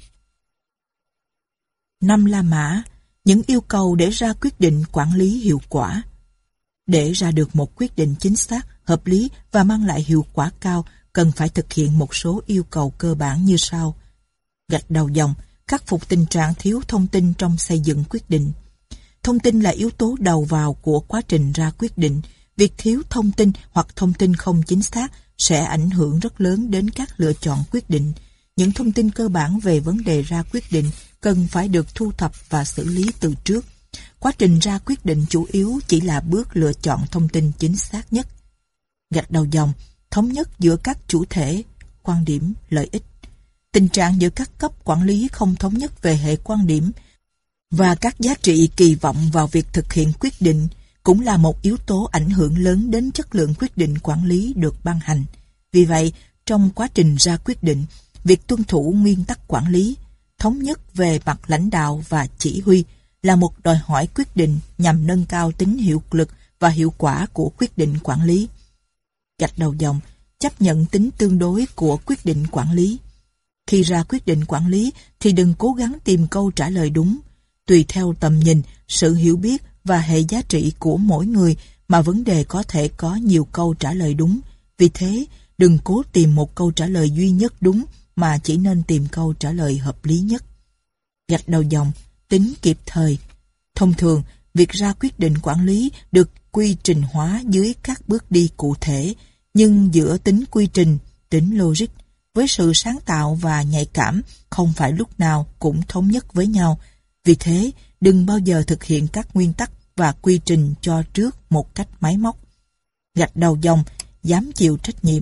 Speaker 1: Năm La Mã, những yêu cầu để ra quyết định quản lý hiệu quả. Để ra được một quyết định chính xác, hợp lý và mang lại hiệu quả cao, cần phải thực hiện một số yêu cầu cơ bản như sau. Gạch đầu dòng, khắc phục tình trạng thiếu thông tin trong xây dựng quyết định. Thông tin là yếu tố đầu vào của quá trình ra quyết định. Việc thiếu thông tin hoặc thông tin không chính xác sẽ ảnh hưởng rất lớn đến các lựa chọn quyết định. Những thông tin cơ bản về vấn đề ra quyết định cần phải được thu thập và xử lý từ trước. Quá trình ra quyết định chủ yếu chỉ là bước lựa chọn thông tin chính xác nhất. Gạch đầu dòng, thống nhất giữa các chủ thể, quan điểm, lợi ích. Tình trạng giữa các cấp quản lý không thống nhất về hệ quan điểm và các giá trị kỳ vọng vào việc thực hiện quyết định cũng là một yếu tố ảnh hưởng lớn đến chất lượng quyết định quản lý được ban hành. Vì vậy, trong quá trình ra quyết định, việc tuân thủ nguyên tắc quản lý, thống nhất về mặt lãnh đạo và chỉ huy là một đòi hỏi quyết định nhằm nâng cao tính hiệu lực và hiệu quả của quyết định quản lý. Gạch đầu dòng, chấp nhận tính tương đối của quyết định quản lý. Khi ra quyết định quản lý thì đừng cố gắng tìm câu trả lời đúng. Tùy theo tầm nhìn, sự hiểu biết và hệ giá trị của mỗi người mà vấn đề có thể có nhiều câu trả lời đúng. Vì thế, đừng cố tìm một câu trả lời duy nhất đúng mà chỉ nên tìm câu trả lời hợp lý nhất. Gạch đầu dòng, tính kịp thời. Thông thường, việc ra quyết định quản lý được quy trình hóa dưới các bước đi cụ thể, nhưng giữa tính quy trình, tính logic, với sự sáng tạo và nhạy cảm không phải lúc nào cũng thống nhất với nhau. Vì thế, đừng bao giờ thực hiện các nguyên tắc và quy trình cho trước một cách máy móc. Gạch đầu dòng, dám chịu trách nhiệm.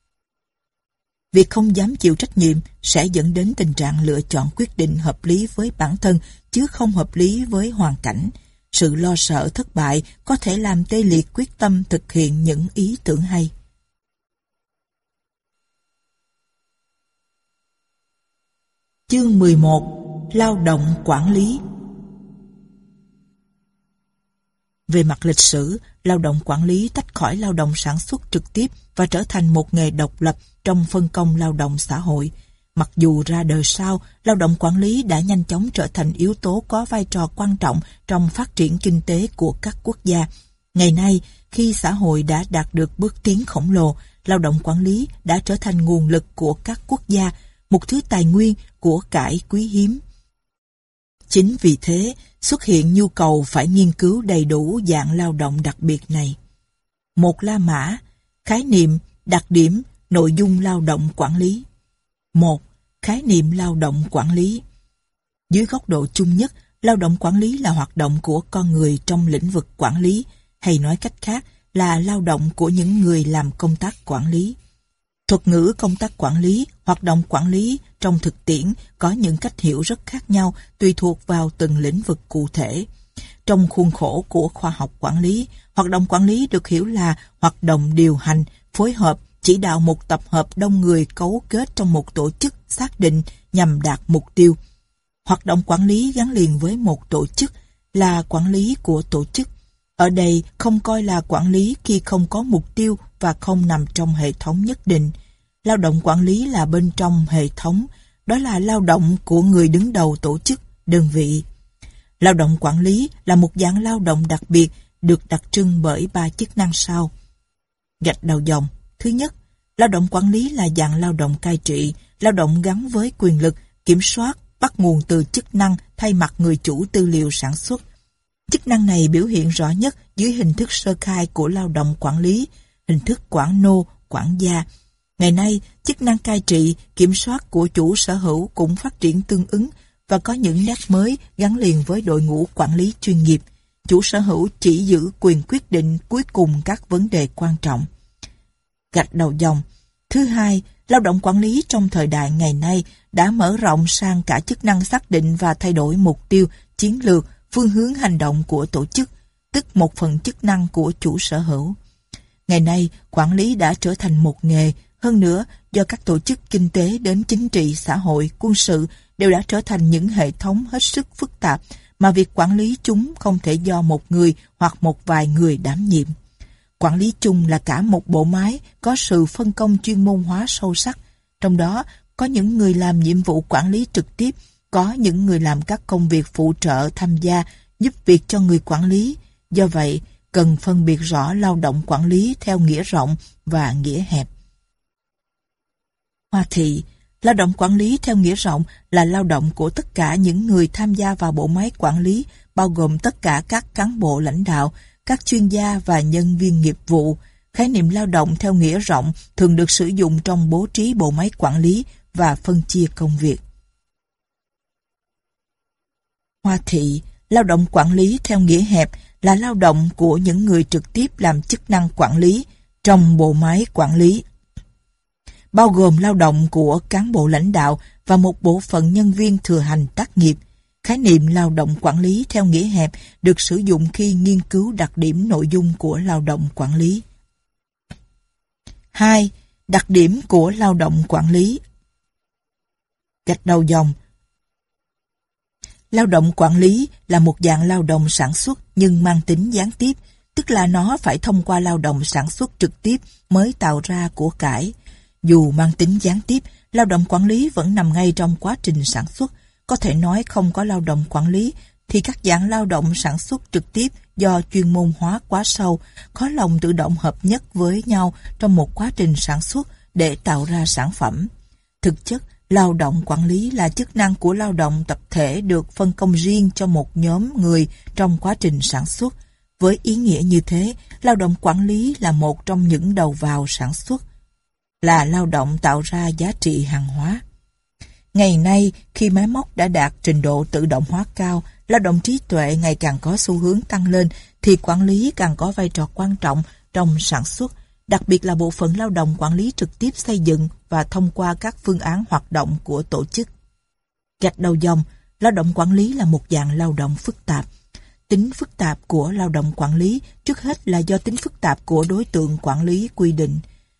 Speaker 1: Việc không dám chịu trách nhiệm sẽ dẫn đến tình trạng lựa chọn quyết định hợp lý với bản thân chứ không hợp lý với hoàn cảnh. Sự lo sợ thất bại có thể làm tê liệt quyết tâm thực hiện những ý tưởng hay. Chương mười một. Lao động quản lý. Về mặt lịch sử, lao động quản lý tách khỏi lao động sản xuất trực tiếp và trở thành một nghề độc lập trong phân công lao động xã hội. Mặc dù ra đời sau, lao động quản lý đã nhanh chóng trở thành yếu tố có vai trò quan trọng trong phát triển kinh tế của các quốc gia. Ngày nay, khi xã hội đã đạt được bước tiến khổng lồ, lao động quản lý đã trở thành nguồn lực của các quốc gia, một thứ tài nguyên của cải quý hiếm. Chính vì thế, xuất hiện nhu cầu phải nghiên cứu đầy đủ dạng lao động đặc biệt này. Một La Mã, khái niệm, đặc điểm, nội dung lao động quản lý. Một. Khái niệm lao động quản lý. Dưới góc độ chung nhất, lao động quản lý là hoạt động của con người trong lĩnh vực quản lý, hay nói cách khác là lao động của những người làm công tác quản lý. Thuật ngữ công tác quản lý, hoạt động quản lý trong thực tiễn có những cách hiểu rất khác nhau tùy thuộc vào từng lĩnh vực cụ thể. Trong khuôn khổ của khoa học quản lý, hoạt động quản lý được hiểu là hoạt động điều hành, phối hợp, chỉ đạo một tập hợp đông người cấu kết trong một tổ chức xác định nhằm đạt mục tiêu. Hoạt động quản lý gắn liền với một tổ chức là quản lý của tổ chức. Ở đây không coi là quản lý khi không có mục tiêu và không nằm trong hệ thống nhất định. Lao động quản lý là bên trong hệ thống, đó là lao động của người đứng đầu tổ chức, đơn vị. Lao động quản lý là một dạng lao động đặc biệt được đặc trưng bởi ba chức năng sau. Gạch đầu dòng. Thứ nhất, lao động quản lý là dạng lao động cai trị, lao động gắn với quyền lực, kiểm soát, bắt nguồn từ chức năng thay mặt người chủ tư liệu sản xuất. Chức năng này biểu hiện rõ nhất dưới hình thức sơ khai của lao động quản lý, hình thức quản nô, quản gia. Ngày nay, chức năng cai trị, kiểm soát của chủ sở hữu cũng phát triển tương ứng và có những nét mới gắn liền với đội ngũ quản lý chuyên nghiệp. Chủ sở hữu chỉ giữ quyền quyết định cuối cùng các vấn đề quan trọng. Gạch đầu dòng. Thứ hai, lao động quản lý trong thời đại ngày nay đã mở rộng sang cả chức năng xác định và thay đổi mục tiêu, chiến lược, phương hướng hành động của tổ chức, tức một phần chức năng của chủ sở hữu. Ngày nay, quản lý đã trở thành một nghề, hơn nữa do các tổ chức kinh tế đến chính trị, xã hội, quân sự đều đã trở thành những hệ thống hết sức phức tạp mà việc quản lý chúng không thể do một người hoặc một vài người đảm nhiệm. Quản lý chung là cả một bộ máy có sự phân công chuyên môn hóa sâu sắc, trong đó có những người làm nhiệm vụ quản lý trực tiếp, có những người làm các công việc phụ trợ tham gia, giúp việc cho người quản lý. Do vậy, cần phân biệt rõ lao động quản lý theo nghĩa rộng và nghĩa hẹp. Hoa thị, lao động quản lý theo nghĩa rộng là lao động của tất cả những người tham gia vào bộ máy quản lý, bao gồm tất cả các cán bộ lãnh đạo, các chuyên gia và nhân viên nghiệp vụ. Khái niệm lao động theo nghĩa rộng thường được sử dụng trong bố trí bộ máy quản lý và phân chia công việc. Hoa thị, lao động quản lý theo nghĩa hẹp là lao động của những người trực tiếp làm chức năng quản lý trong bộ máy quản lý, bao gồm lao động của cán bộ lãnh đạo và một bộ phận nhân viên thừa hành tác nghiệp. Khái niệm lao động quản lý theo nghĩa hẹp được sử dụng khi nghiên cứu đặc điểm nội dung của lao động quản lý. hai. Đặc điểm của lao động quản lý. Gạch đầu dòng. Lao động quản lý là một dạng lao động sản xuất nhưng mang tính gián tiếp, tức là nó phải thông qua lao động sản xuất trực tiếp mới tạo ra của cải. Dù mang tính gián tiếp, lao động quản lý vẫn nằm ngay trong quá trình sản xuất. Có thể nói không có lao động quản lý thì các dạng lao động sản xuất trực tiếp do chuyên môn hóa quá sâu, khó lòng tự động hợp nhất với nhau trong một quá trình sản xuất để tạo ra sản phẩm. Thực chất, lao động quản lý là chức năng của lao động tập thể được phân công riêng cho một nhóm người trong quá trình sản xuất. Với ý nghĩa như thế, lao động quản lý là một trong những đầu vào sản xuất, là lao động tạo ra giá trị hàng hóa. Ngày nay, khi máy móc đã đạt trình độ tự động hóa cao, lao động trí tuệ ngày càng có xu hướng tăng lên, thì quản lý càng có vai trò quan trọng trong sản xuất, đặc biệt là bộ phận lao động quản lý trực tiếp xây dựng và thông qua các phương án hoạt động của tổ chức. Gạch đầu dòng, lao động quản lý là một dạng lao động phức tạp. Tính phức tạp của lao động quản lý trước hết là do tính phức tạp của đối tượng quản lý quy định.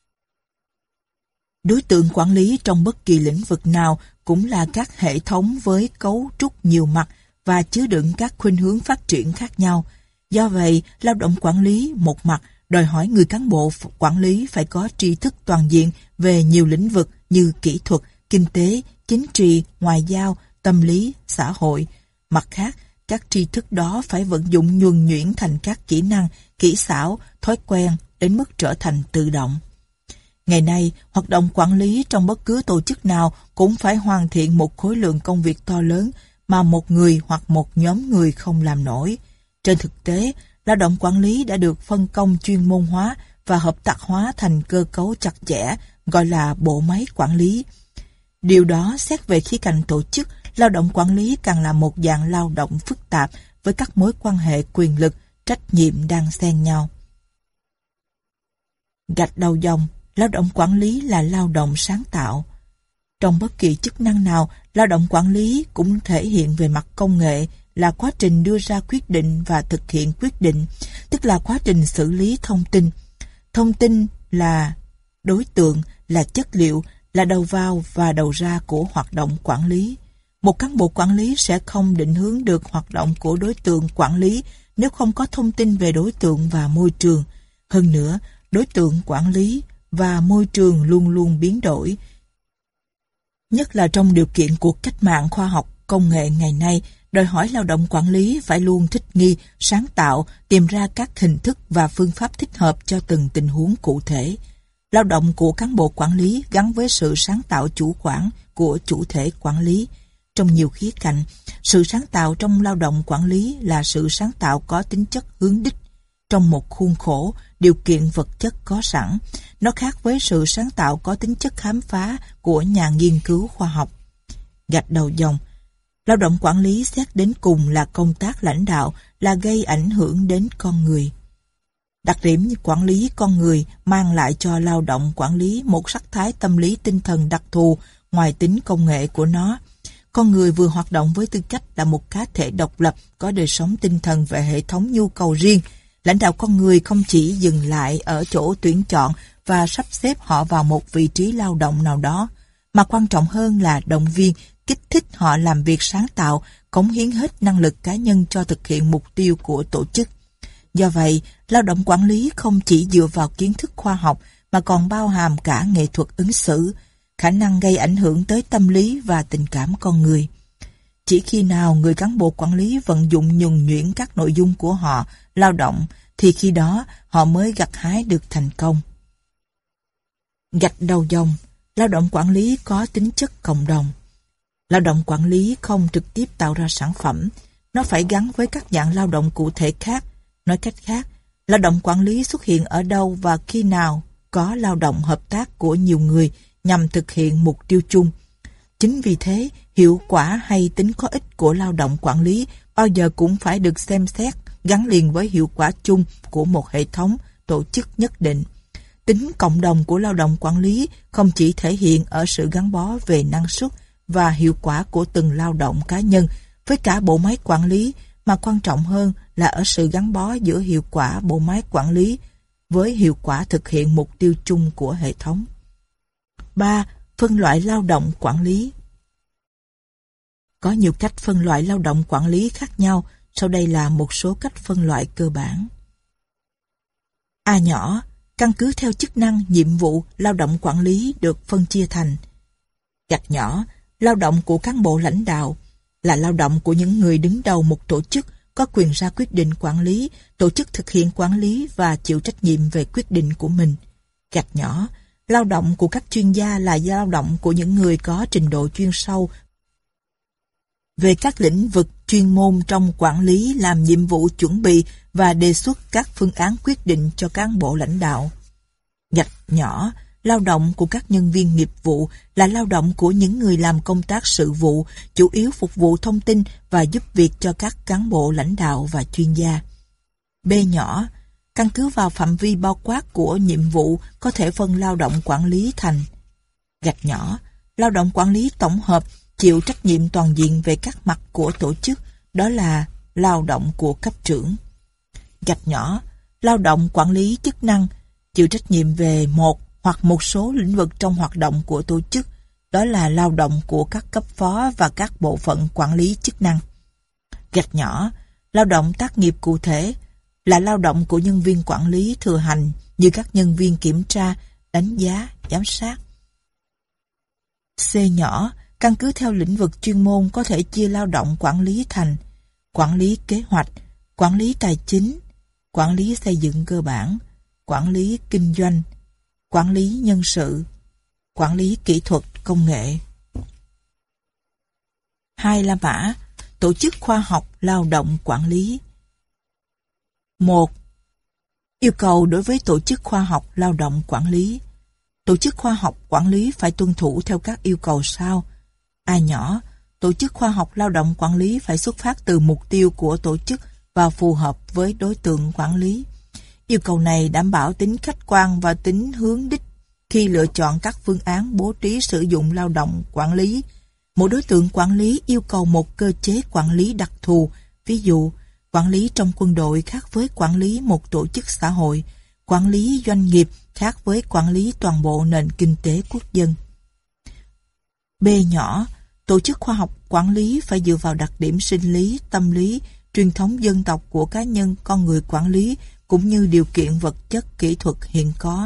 Speaker 1: Đối tượng quản lý trong bất kỳ lĩnh vực nào cũng là các hệ thống với cấu trúc nhiều mặt và chứa đựng các khuynh hướng phát triển khác nhau. Do vậy, lao động quản lý một mặt đòi hỏi người cán bộ quản lý phải có tri thức toàn diện về nhiều lĩnh vực như kỹ thuật, kinh tế, chính trị, ngoại giao, tâm lý, xã hội. Mặt khác, các tri thức đó phải vận dụng nhuần nhuyễn thành các kỹ năng, kỹ xảo, thói quen đến mức trở thành tự động. Ngày nay, hoạt động quản lý trong bất cứ tổ chức nào cũng phải hoàn thiện một khối lượng công việc to lớn mà một người hoặc một nhóm người không làm nổi. Trên thực tế, lao động quản lý đã được phân công chuyên môn hóa và hợp tác hóa thành cơ cấu chặt chẽ, gọi là bộ máy quản lý. Điều đó xét về khía cạnh tổ chức, lao động quản lý càng là một dạng lao động phức tạp với các mối quan hệ quyền lực, trách nhiệm đang xen nhau. Gạch đầu dòng, lao động quản lý là lao động sáng tạo. Trong bất kỳ chức năng nào, lao động quản lý cũng thể hiện về mặt công nghệ là quá trình đưa ra quyết định và thực hiện quyết định, tức là quá trình xử lý thông tin. Thông tin là đối tượng, là chất liệu, là đầu vào và đầu ra của hoạt động quản lý. Một cán bộ quản lý sẽ không định hướng được hoạt động của đối tượng quản lý nếu không có thông tin về đối tượng và môi trường. Hơn nữa, đối tượng quản lý và môi trường luôn luôn biến đổi. Nhất là trong điều kiện cuộc cách mạng khoa học công nghệ ngày nay, đòi hỏi lao động quản lý phải luôn thích nghi, sáng tạo, tìm ra các hình thức và phương pháp thích hợp cho từng tình huống cụ thể. Lao động của cán bộ quản lý gắn với sự sáng tạo chủ quản của chủ thể quản lý. Trong nhiều khía cạnh, sự sáng tạo trong lao động quản lý là sự sáng tạo có tính chất hướng đích, trong một khuôn khổ, điều kiện vật chất có sẵn. Nó khác với sự sáng tạo có tính chất khám phá của nhà nghiên cứu khoa học. Gạch đầu dòng, lao động quản lý xét đến cùng là công tác lãnh đạo, là gây ảnh hưởng đến con người. Đặc điểm quản lý con người mang lại cho lao động quản lý một sắc thái tâm lý tinh thần đặc thù ngoài tính công nghệ của nó. Con người vừa hoạt động với tư cách là một cá thể độc lập, có đời sống tinh thần về hệ thống nhu cầu riêng. Lãnh đạo con người không chỉ dừng lại ở chỗ tuyển chọn và sắp xếp họ vào một vị trí lao động nào đó, mà quan trọng hơn là động viên, kích thích họ làm việc sáng tạo, cống hiến hết năng lực cá nhân cho thực hiện mục tiêu của tổ chức. Do vậy, lao động quản lý không chỉ dựa vào kiến thức khoa học mà còn bao hàm cả nghệ thuật ứng xử, khả năng gây ảnh hưởng tới tâm lý và tình cảm con người. Chỉ khi nào người cán bộ quản lý vận dụng nhuần nhuyễn các nội dung của họ lao động thì khi đó họ mới gặt hái được thành công. Gạch đầu dòng, lao động quản lý có tính chất cộng đồng. Lao động quản lý không trực tiếp tạo ra sản phẩm, nó phải gắn với các dạng lao động cụ thể khác. Nói cách khác, lao động quản lý xuất hiện ở đâu và khi nào có lao động hợp tác của nhiều người nhằm thực hiện mục tiêu chung. Chính vì thế, hiệu quả hay tính có ích của lao động quản lý bao giờ cũng phải được xem xét gắn liền với hiệu quả chung của một hệ thống, tổ chức nhất định. Tính cộng đồng của lao động quản lý không chỉ thể hiện ở sự gắn bó về năng suất và hiệu quả của từng lao động cá nhân với cả bộ máy quản lý, mà quan trọng hơn là ở sự gắn bó giữa hiệu quả bộ máy quản lý với hiệu quả thực hiện mục tiêu chung của hệ thống. ba. Phân loại lao động quản lý. Có nhiều cách phân loại lao động quản lý khác nhau, sau đây là một số cách phân loại cơ bản. A nhỏ, căn cứ theo chức năng, nhiệm vụ, lao động quản lý được phân chia thành: gạch nhỏ, lao động của cán bộ lãnh đạo, là lao động của những người đứng đầu một tổ chức, có quyền ra quyết định quản lý, tổ chức thực hiện quản lý và chịu trách nhiệm về quyết định của mình. Gạch nhỏ, lao động của các chuyên gia, là lao động của những người có trình độ chuyên sâu về các lĩnh vực chuyên môn trong quản lý, làm nhiệm vụ chuẩn bị và đề xuất các phương án quyết định cho cán bộ lãnh đạo. Gạch nhỏ, lao động của các nhân viên nghiệp vụ, là lao động của những người làm công tác sự vụ, chủ yếu phục vụ thông tin và giúp việc cho các cán bộ lãnh đạo và chuyên gia. B nhỏ, căn cứ vào phạm vi bao quát của nhiệm vụ có thể phân lao động quản lý thành: gạch nhỏ, lao động quản lý tổng hợp, chịu trách nhiệm toàn diện về các mặt của tổ chức, đó là lao động của cấp trưởng. Gạch nhỏ, lao động quản lý chức năng, chịu trách nhiệm về một hoặc một số lĩnh vực trong hoạt động của tổ chức, đó là lao động của các cấp phó và các bộ phận quản lý chức năng. Gạch nhỏ, lao động tác nghiệp cụ thể, là lao động của nhân viên quản lý thừa hành như các nhân viên kiểm tra, đánh giá, giám sát. C nhỏ, căn cứ theo lĩnh vực chuyên môn có thể chia lao động quản lý thành quản lý kế hoạch, quản lý tài chính, quản lý xây dựng cơ bản, quản lý kinh doanh, quản lý nhân sự, quản lý kỹ thuật công nghệ. Hai La Mã, tổ chức khoa học lao động quản lý. Một. Yêu cầu đối với tổ chức khoa học lao động quản lý. Tổ chức khoa học quản lý phải tuân thủ theo các yêu cầu sau. A nhỏ, tổ chức khoa học lao động quản lý phải xuất phát từ mục tiêu của tổ chức và phù hợp với đối tượng quản lý. Yêu cầu này đảm bảo tính khách quan và tính hướng đích khi lựa chọn các phương án bố trí sử dụng lao động quản lý. Mỗi đối tượng quản lý yêu cầu một cơ chế quản lý đặc thù, ví dụ, quản lý trong quân đội khác với quản lý một tổ chức xã hội, quản lý doanh nghiệp khác với quản lý toàn bộ nền kinh tế quốc dân. B nhỏ, tổ chức khoa học quản lý phải dựa vào đặc điểm sinh lý, tâm lý, truyền thống dân tộc của cá nhân con người quản lý cũng như điều kiện vật chất kỹ thuật hiện có.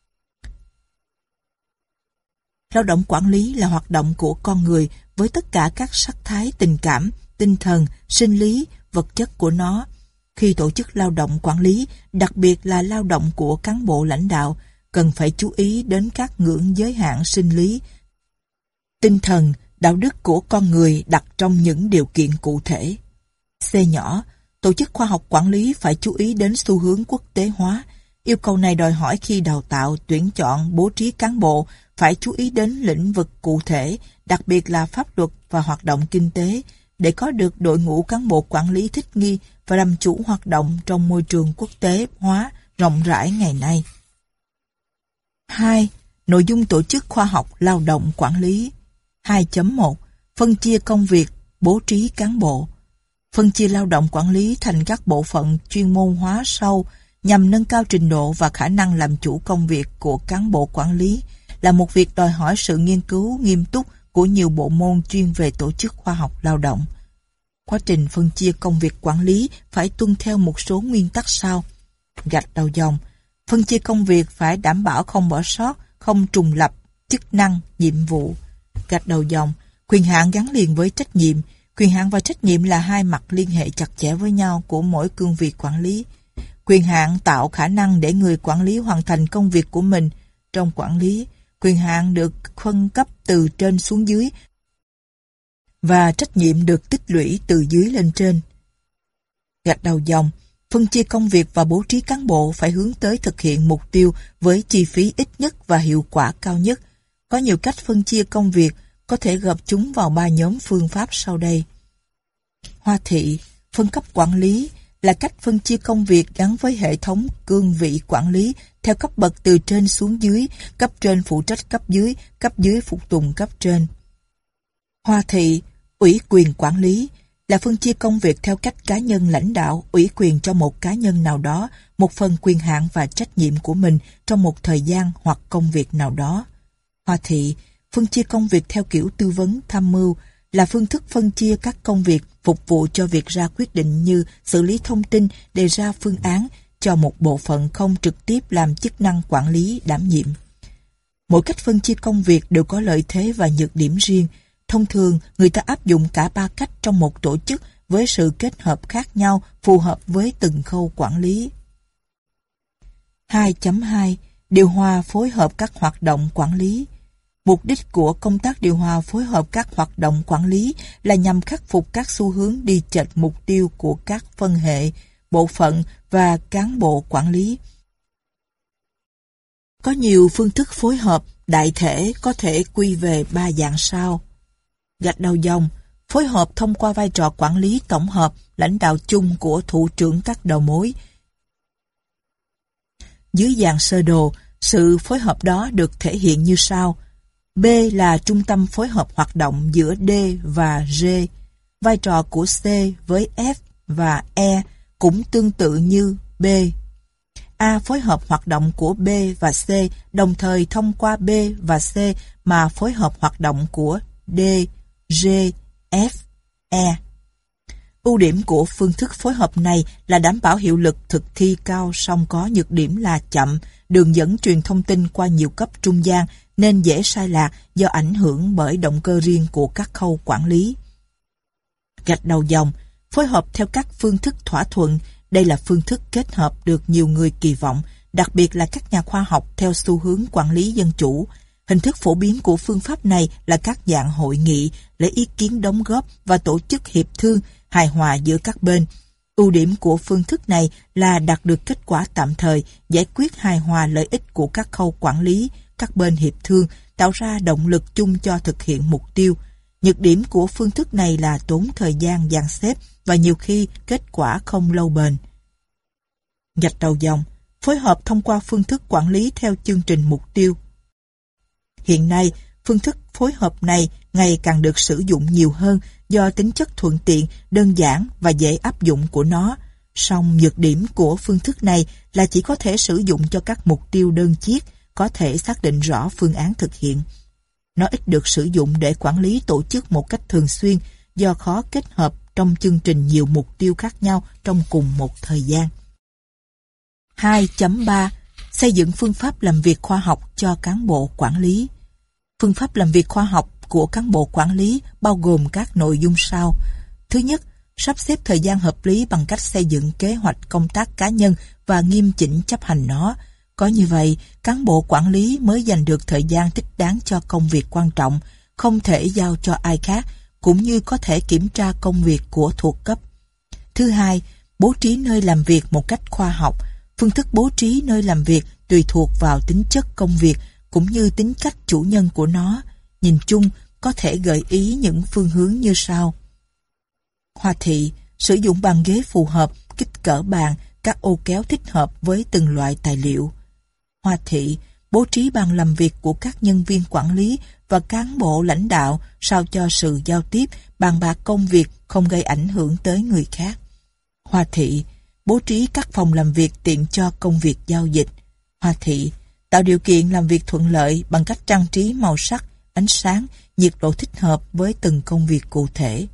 Speaker 1: Lao động quản lý là hoạt động của con người với tất cả các sắc thái tình cảm, tinh thần, sinh lý, vật chất của nó. Khi tổ chức lao động quản lý, đặc biệt là lao động của cán bộ lãnh đạo, cần phải chú ý đến các ngưỡng giới hạn sinh lý, tinh thần, đạo đức của con người đặt trong những điều kiện cụ thể. C nhỏ, tổ chức khoa học quản lý phải chú ý đến xu hướng quốc tế hóa. Yêu cầu này đòi hỏi khi đào tạo, tuyển chọn, bố trí cán bộ phải chú ý đến lĩnh vực cụ thể, đặc biệt là pháp luật và hoạt động kinh tế, để có được đội ngũ cán bộ quản lý thích nghi và làm chủ hoạt động trong môi trường quốc tế hóa rộng rãi ngày nay. hai. Nội dung tổ chức khoa học lao động quản lý. hai chấm một. Phân chia công việc, bố trí cán bộ. Phân chia lao động quản lý thành các bộ phận chuyên môn hóa sâu nhằm nâng cao trình độ và khả năng làm chủ công việc của cán bộ quản lý là một việc đòi hỏi sự nghiên cứu nghiêm túc của nhiều bộ môn chuyên về tổ chức khoa học lao động. Quá trình phân chia công việc quản lý phải tuân theo một số nguyên tắc sau. Gạch đầu dòng, phân chia công việc phải đảm bảo không bỏ sót, không trùng lập, chức năng, nhiệm vụ. Gạch đầu dòng, quyền hạn gắn liền với trách nhiệm. Quyền hạn và trách nhiệm là hai mặt liên hệ chặt chẽ với nhau của mỗi cương vị quản lý. Quyền hạn tạo khả năng để người quản lý hoàn thành công việc của mình. Trong quản lý, quyền hạn được phân cấp từ trên xuống dưới và trách nhiệm được tích lũy từ dưới lên trên. Gạch đầu dòng, phân chia công việc và bố trí cán bộ phải hướng tới thực hiện mục tiêu với chi phí ít nhất và hiệu quả cao nhất. Có nhiều cách phân chia công việc, có thể gộp chúng vào ba nhóm phương pháp sau đây. Hoa thị, phân cấp quản lý là cách phân chia công việc gắn với hệ thống cương vị quản lý theo cấp bậc từ trên xuống dưới, cấp trên phụ trách cấp dưới, cấp dưới phục tùng cấp trên. Hoa thị, ủy quyền quản lý là phân chia công việc theo cách cá nhân lãnh đạo ủy quyền cho một cá nhân nào đó một phần quyền hạn và trách nhiệm của mình trong một thời gian hoặc công việc nào đó. Hoa thị, phân chia công việc theo kiểu tư vấn tham mưu là phương thức phân chia các công việc phục vụ cho việc ra quyết định như xử lý thông tin, đề ra phương án cho một bộ phận không trực tiếp làm chức năng quản lý đảm nhiệm. Mỗi cách phân chia công việc đều có lợi thế và nhược điểm riêng. Thông thường, người ta áp dụng cả ba cách trong một tổ chức với sự kết hợp khác nhau phù hợp với từng khâu quản lý. hai chấm hai. Điều hòa phối hợp các hoạt động quản lý. Mục đích của công tác điều hòa phối hợp các hoạt động quản lý là nhằm khắc phục các xu hướng đi chệch mục tiêu của các phân hệ, bộ phận và cán bộ quản lý. Có nhiều phương thức phối hợp đại thể có thể quy về ba dạng sau. Gạch đầu dòng, phối hợp thông qua vai trò quản lý tổng hợp, lãnh đạo chung của thủ trưởng các đầu mối. Dưới dạng sơ đồ, sự phối hợp đó được thể hiện như sau. B là trung tâm phối hợp hoạt động giữa D và G, vai trò của C với F và E cũng tương tự như B. A phối hợp hoạt động của B và C, đồng thời thông qua B và C mà phối hợp hoạt động của D, G, F, E. Ưu điểm của phương thức phối hợp này là đảm bảo hiệu lực thực thi cao, song có nhược điểm là chậm, đường dẫn truyền thông tin qua nhiều cấp trung gian nên dễ sai lạc do ảnh hưởng bởi động cơ riêng của các khâu quản lý. Gạch đầu dòng, phối hợp theo các phương thức thỏa thuận. Đây là phương thức kết hợp được nhiều người kỳ vọng, đặc biệt là các nhà khoa học theo xu hướng quản lý dân chủ. Hình thức phổ biến của phương pháp này là các dạng hội nghị, lấy ý kiến đóng góp và tổ chức hiệp thương hài hòa giữa các bên. Ưu điểm của phương thức này là đạt được kết quả tạm thời, giải quyết hài hòa lợi ích của các khâu quản lý, các bên hiệp thương, tạo ra động lực chung cho thực hiện mục tiêu. Nhược điểm của phương thức này là tốn thời gian dàn xếp và nhiều khi kết quả không lâu bền. Gạch đầu dòng, phối hợp thông qua phương thức quản lý theo chương trình mục tiêu. Hiện nay, phương thức phối hợp này ngày càng được sử dụng nhiều hơn do tính chất thuận tiện, đơn giản và dễ áp dụng của nó. Song nhược điểm của phương thức này là chỉ có thể sử dụng cho các mục tiêu đơn chiếc, có thể xác định rõ phương án thực hiện. Nó ít được sử dụng để quản lý tổ chức một cách thường xuyên do khó kết hợp trong chương trình nhiều mục tiêu khác nhau trong cùng một thời gian. hai chấm ba. Xây dựng phương pháp làm việc khoa học cho cán bộ quản lý. Phương pháp làm việc khoa học của cán bộ quản lý bao gồm các nội dung sau. Thứ nhất, sắp xếp thời gian hợp lý bằng cách xây dựng kế hoạch công tác cá nhân và nghiêm chỉnh chấp hành nó. Có như vậy, cán bộ quản lý mới dành được thời gian thích đáng cho công việc quan trọng, không thể giao cho ai khác, cũng như có thể kiểm tra công việc của thuộc cấp. Thứ hai, bố trí nơi làm việc một cách khoa học. Phương thức bố trí nơi làm việc tùy thuộc vào tính chất công việc cũng như tính cách chủ nhân của nó. Nhìn chung, có thể gợi ý những phương hướng như sau. Hoa thị, sử dụng bàn ghế phù hợp, kích cỡ bàn, các ô kéo thích hợp với từng loại tài liệu. Hoa thị, bố trí bàn làm việc của các nhân viên quản lý và cán bộ lãnh đạo sao cho sự giao tiếp, bàn bạc công việc không gây ảnh hưởng tới người khác. Hoa thị, bố trí các phòng làm việc tiện cho công việc giao dịch. Hoa thị, tạo điều kiện làm việc thuận lợi bằng cách trang trí màu sắc, ánh sáng, nhiệt độ thích hợp với từng công việc cụ thể.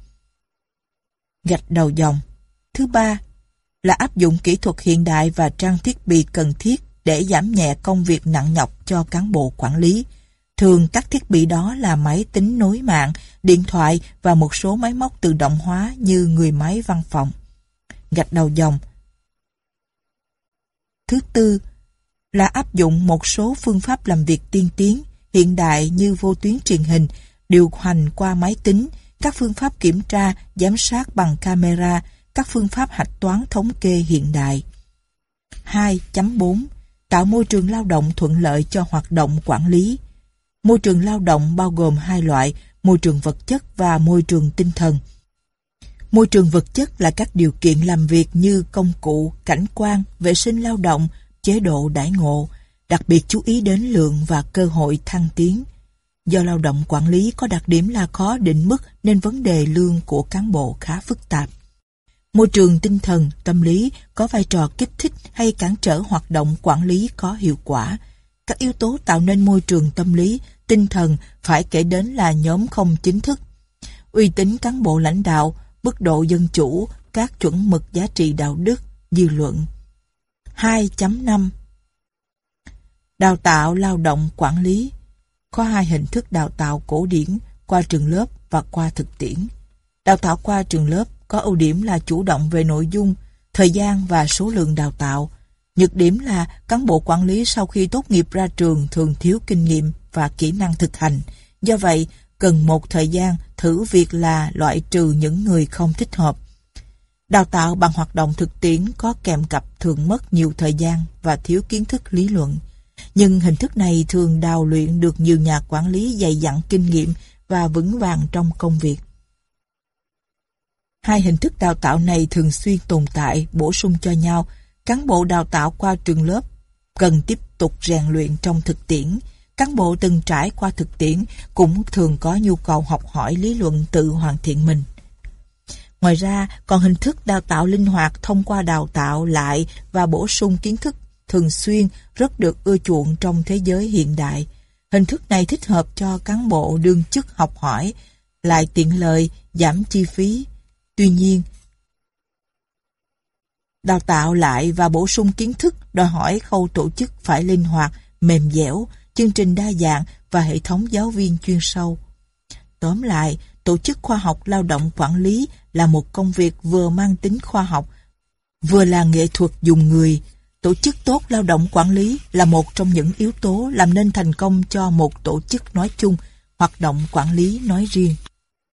Speaker 1: Gạch đầu dòng. Thứ ba là áp dụng kỹ thuật hiện đại và trang thiết bị cần thiết để giảm nhẹ công việc nặng nhọc cho cán bộ quản lý. Thường các thiết bị đó là máy tính nối mạng, điện thoại và một số máy móc tự động hóa như người máy văn phòng. Gạch đầu dòng. Thứ tư là áp dụng một số phương pháp làm việc tiên tiến, hiện đại như vô tuyến truyền hình, điều hành qua máy tính, các phương pháp kiểm tra, giám sát bằng camera, các phương pháp hạch toán thống kê hiện đại. hai chấm bốn. Tạo môi trường lao động thuận lợi cho hoạt động quản lý. Môi trường lao động bao gồm hai loại, môi trường vật chất và môi trường tinh thần. Môi trường vật chất là các điều kiện làm việc như công cụ, cảnh quan, vệ sinh lao động, chế độ đãi ngộ, đặc biệt chú ý đến lượng và cơ hội thăng tiến. Do lao động quản lý có đặc điểm là khó định mức nên vấn đề lương của cán bộ khá phức tạp. Môi trường tinh thần, tâm lý có vai trò kích thích hay cản trở hoạt động quản lý có hiệu quả. Các yếu tố tạo nên môi trường tâm lý, tinh thần phải kể đến là nhóm không chính thức, uy tín cán bộ lãnh đạo, mức độ dân chủ, các chuẩn mực giá trị đạo đức, dư luận. hai chấm năm. Đào tạo lao động quản lý. Có hai hình thức đào tạo cổ điển, qua trường lớp và qua thực tiễn. Đào tạo qua trường lớp có ưu điểm là chủ động về nội dung, thời gian và số lượng đào tạo. Nhược điểm là cán bộ quản lý sau khi tốt nghiệp ra trường thường thiếu kinh nghiệm và kỹ năng thực hành. Do vậy, cần một thời gian thử việc là loại trừ những người không thích hợp. Đào tạo bằng hoạt động thực tiễn có kèm cặp thường mất nhiều thời gian và thiếu kiến thức lý luận. Nhưng hình thức này thường đào luyện được nhiều nhà quản lý dày dặn kinh nghiệm và vững vàng trong công việc. Hai hình thức đào tạo này thường xuyên tồn tại, bổ sung cho nhau. Cán bộ đào tạo qua trường lớp cần tiếp tục rèn luyện trong thực tiễn. Cán bộ từng trải qua thực tiễn cũng thường có nhu cầu học hỏi lý luận tự hoàn thiện mình. Ngoài ra, còn hình thức đào tạo linh hoạt thông qua đào tạo lại và bổ sung kiến thức thường xuyên rất được ưa chuộng trong thế giới hiện đại. Hình thức này thích hợp cho cán bộ đương chức học hỏi, lại tiện lợi, giảm chi phí. Tuy nhiên, đào tạo lại và bổ sung kiến thức đòi hỏi khâu tổ chức phải linh hoạt, mềm dẻo, chương trình đa dạng và hệ thống giáo viên chuyên sâu. Tóm lại, tổ chức khoa học lao động quản lý là một công việc vừa mang tính khoa học, vừa là nghệ thuật dùng người. Tổ chức tốt lao động quản lý là một trong những yếu tố làm nên thành công cho một tổ chức nói chung, hoạt động quản lý nói riêng.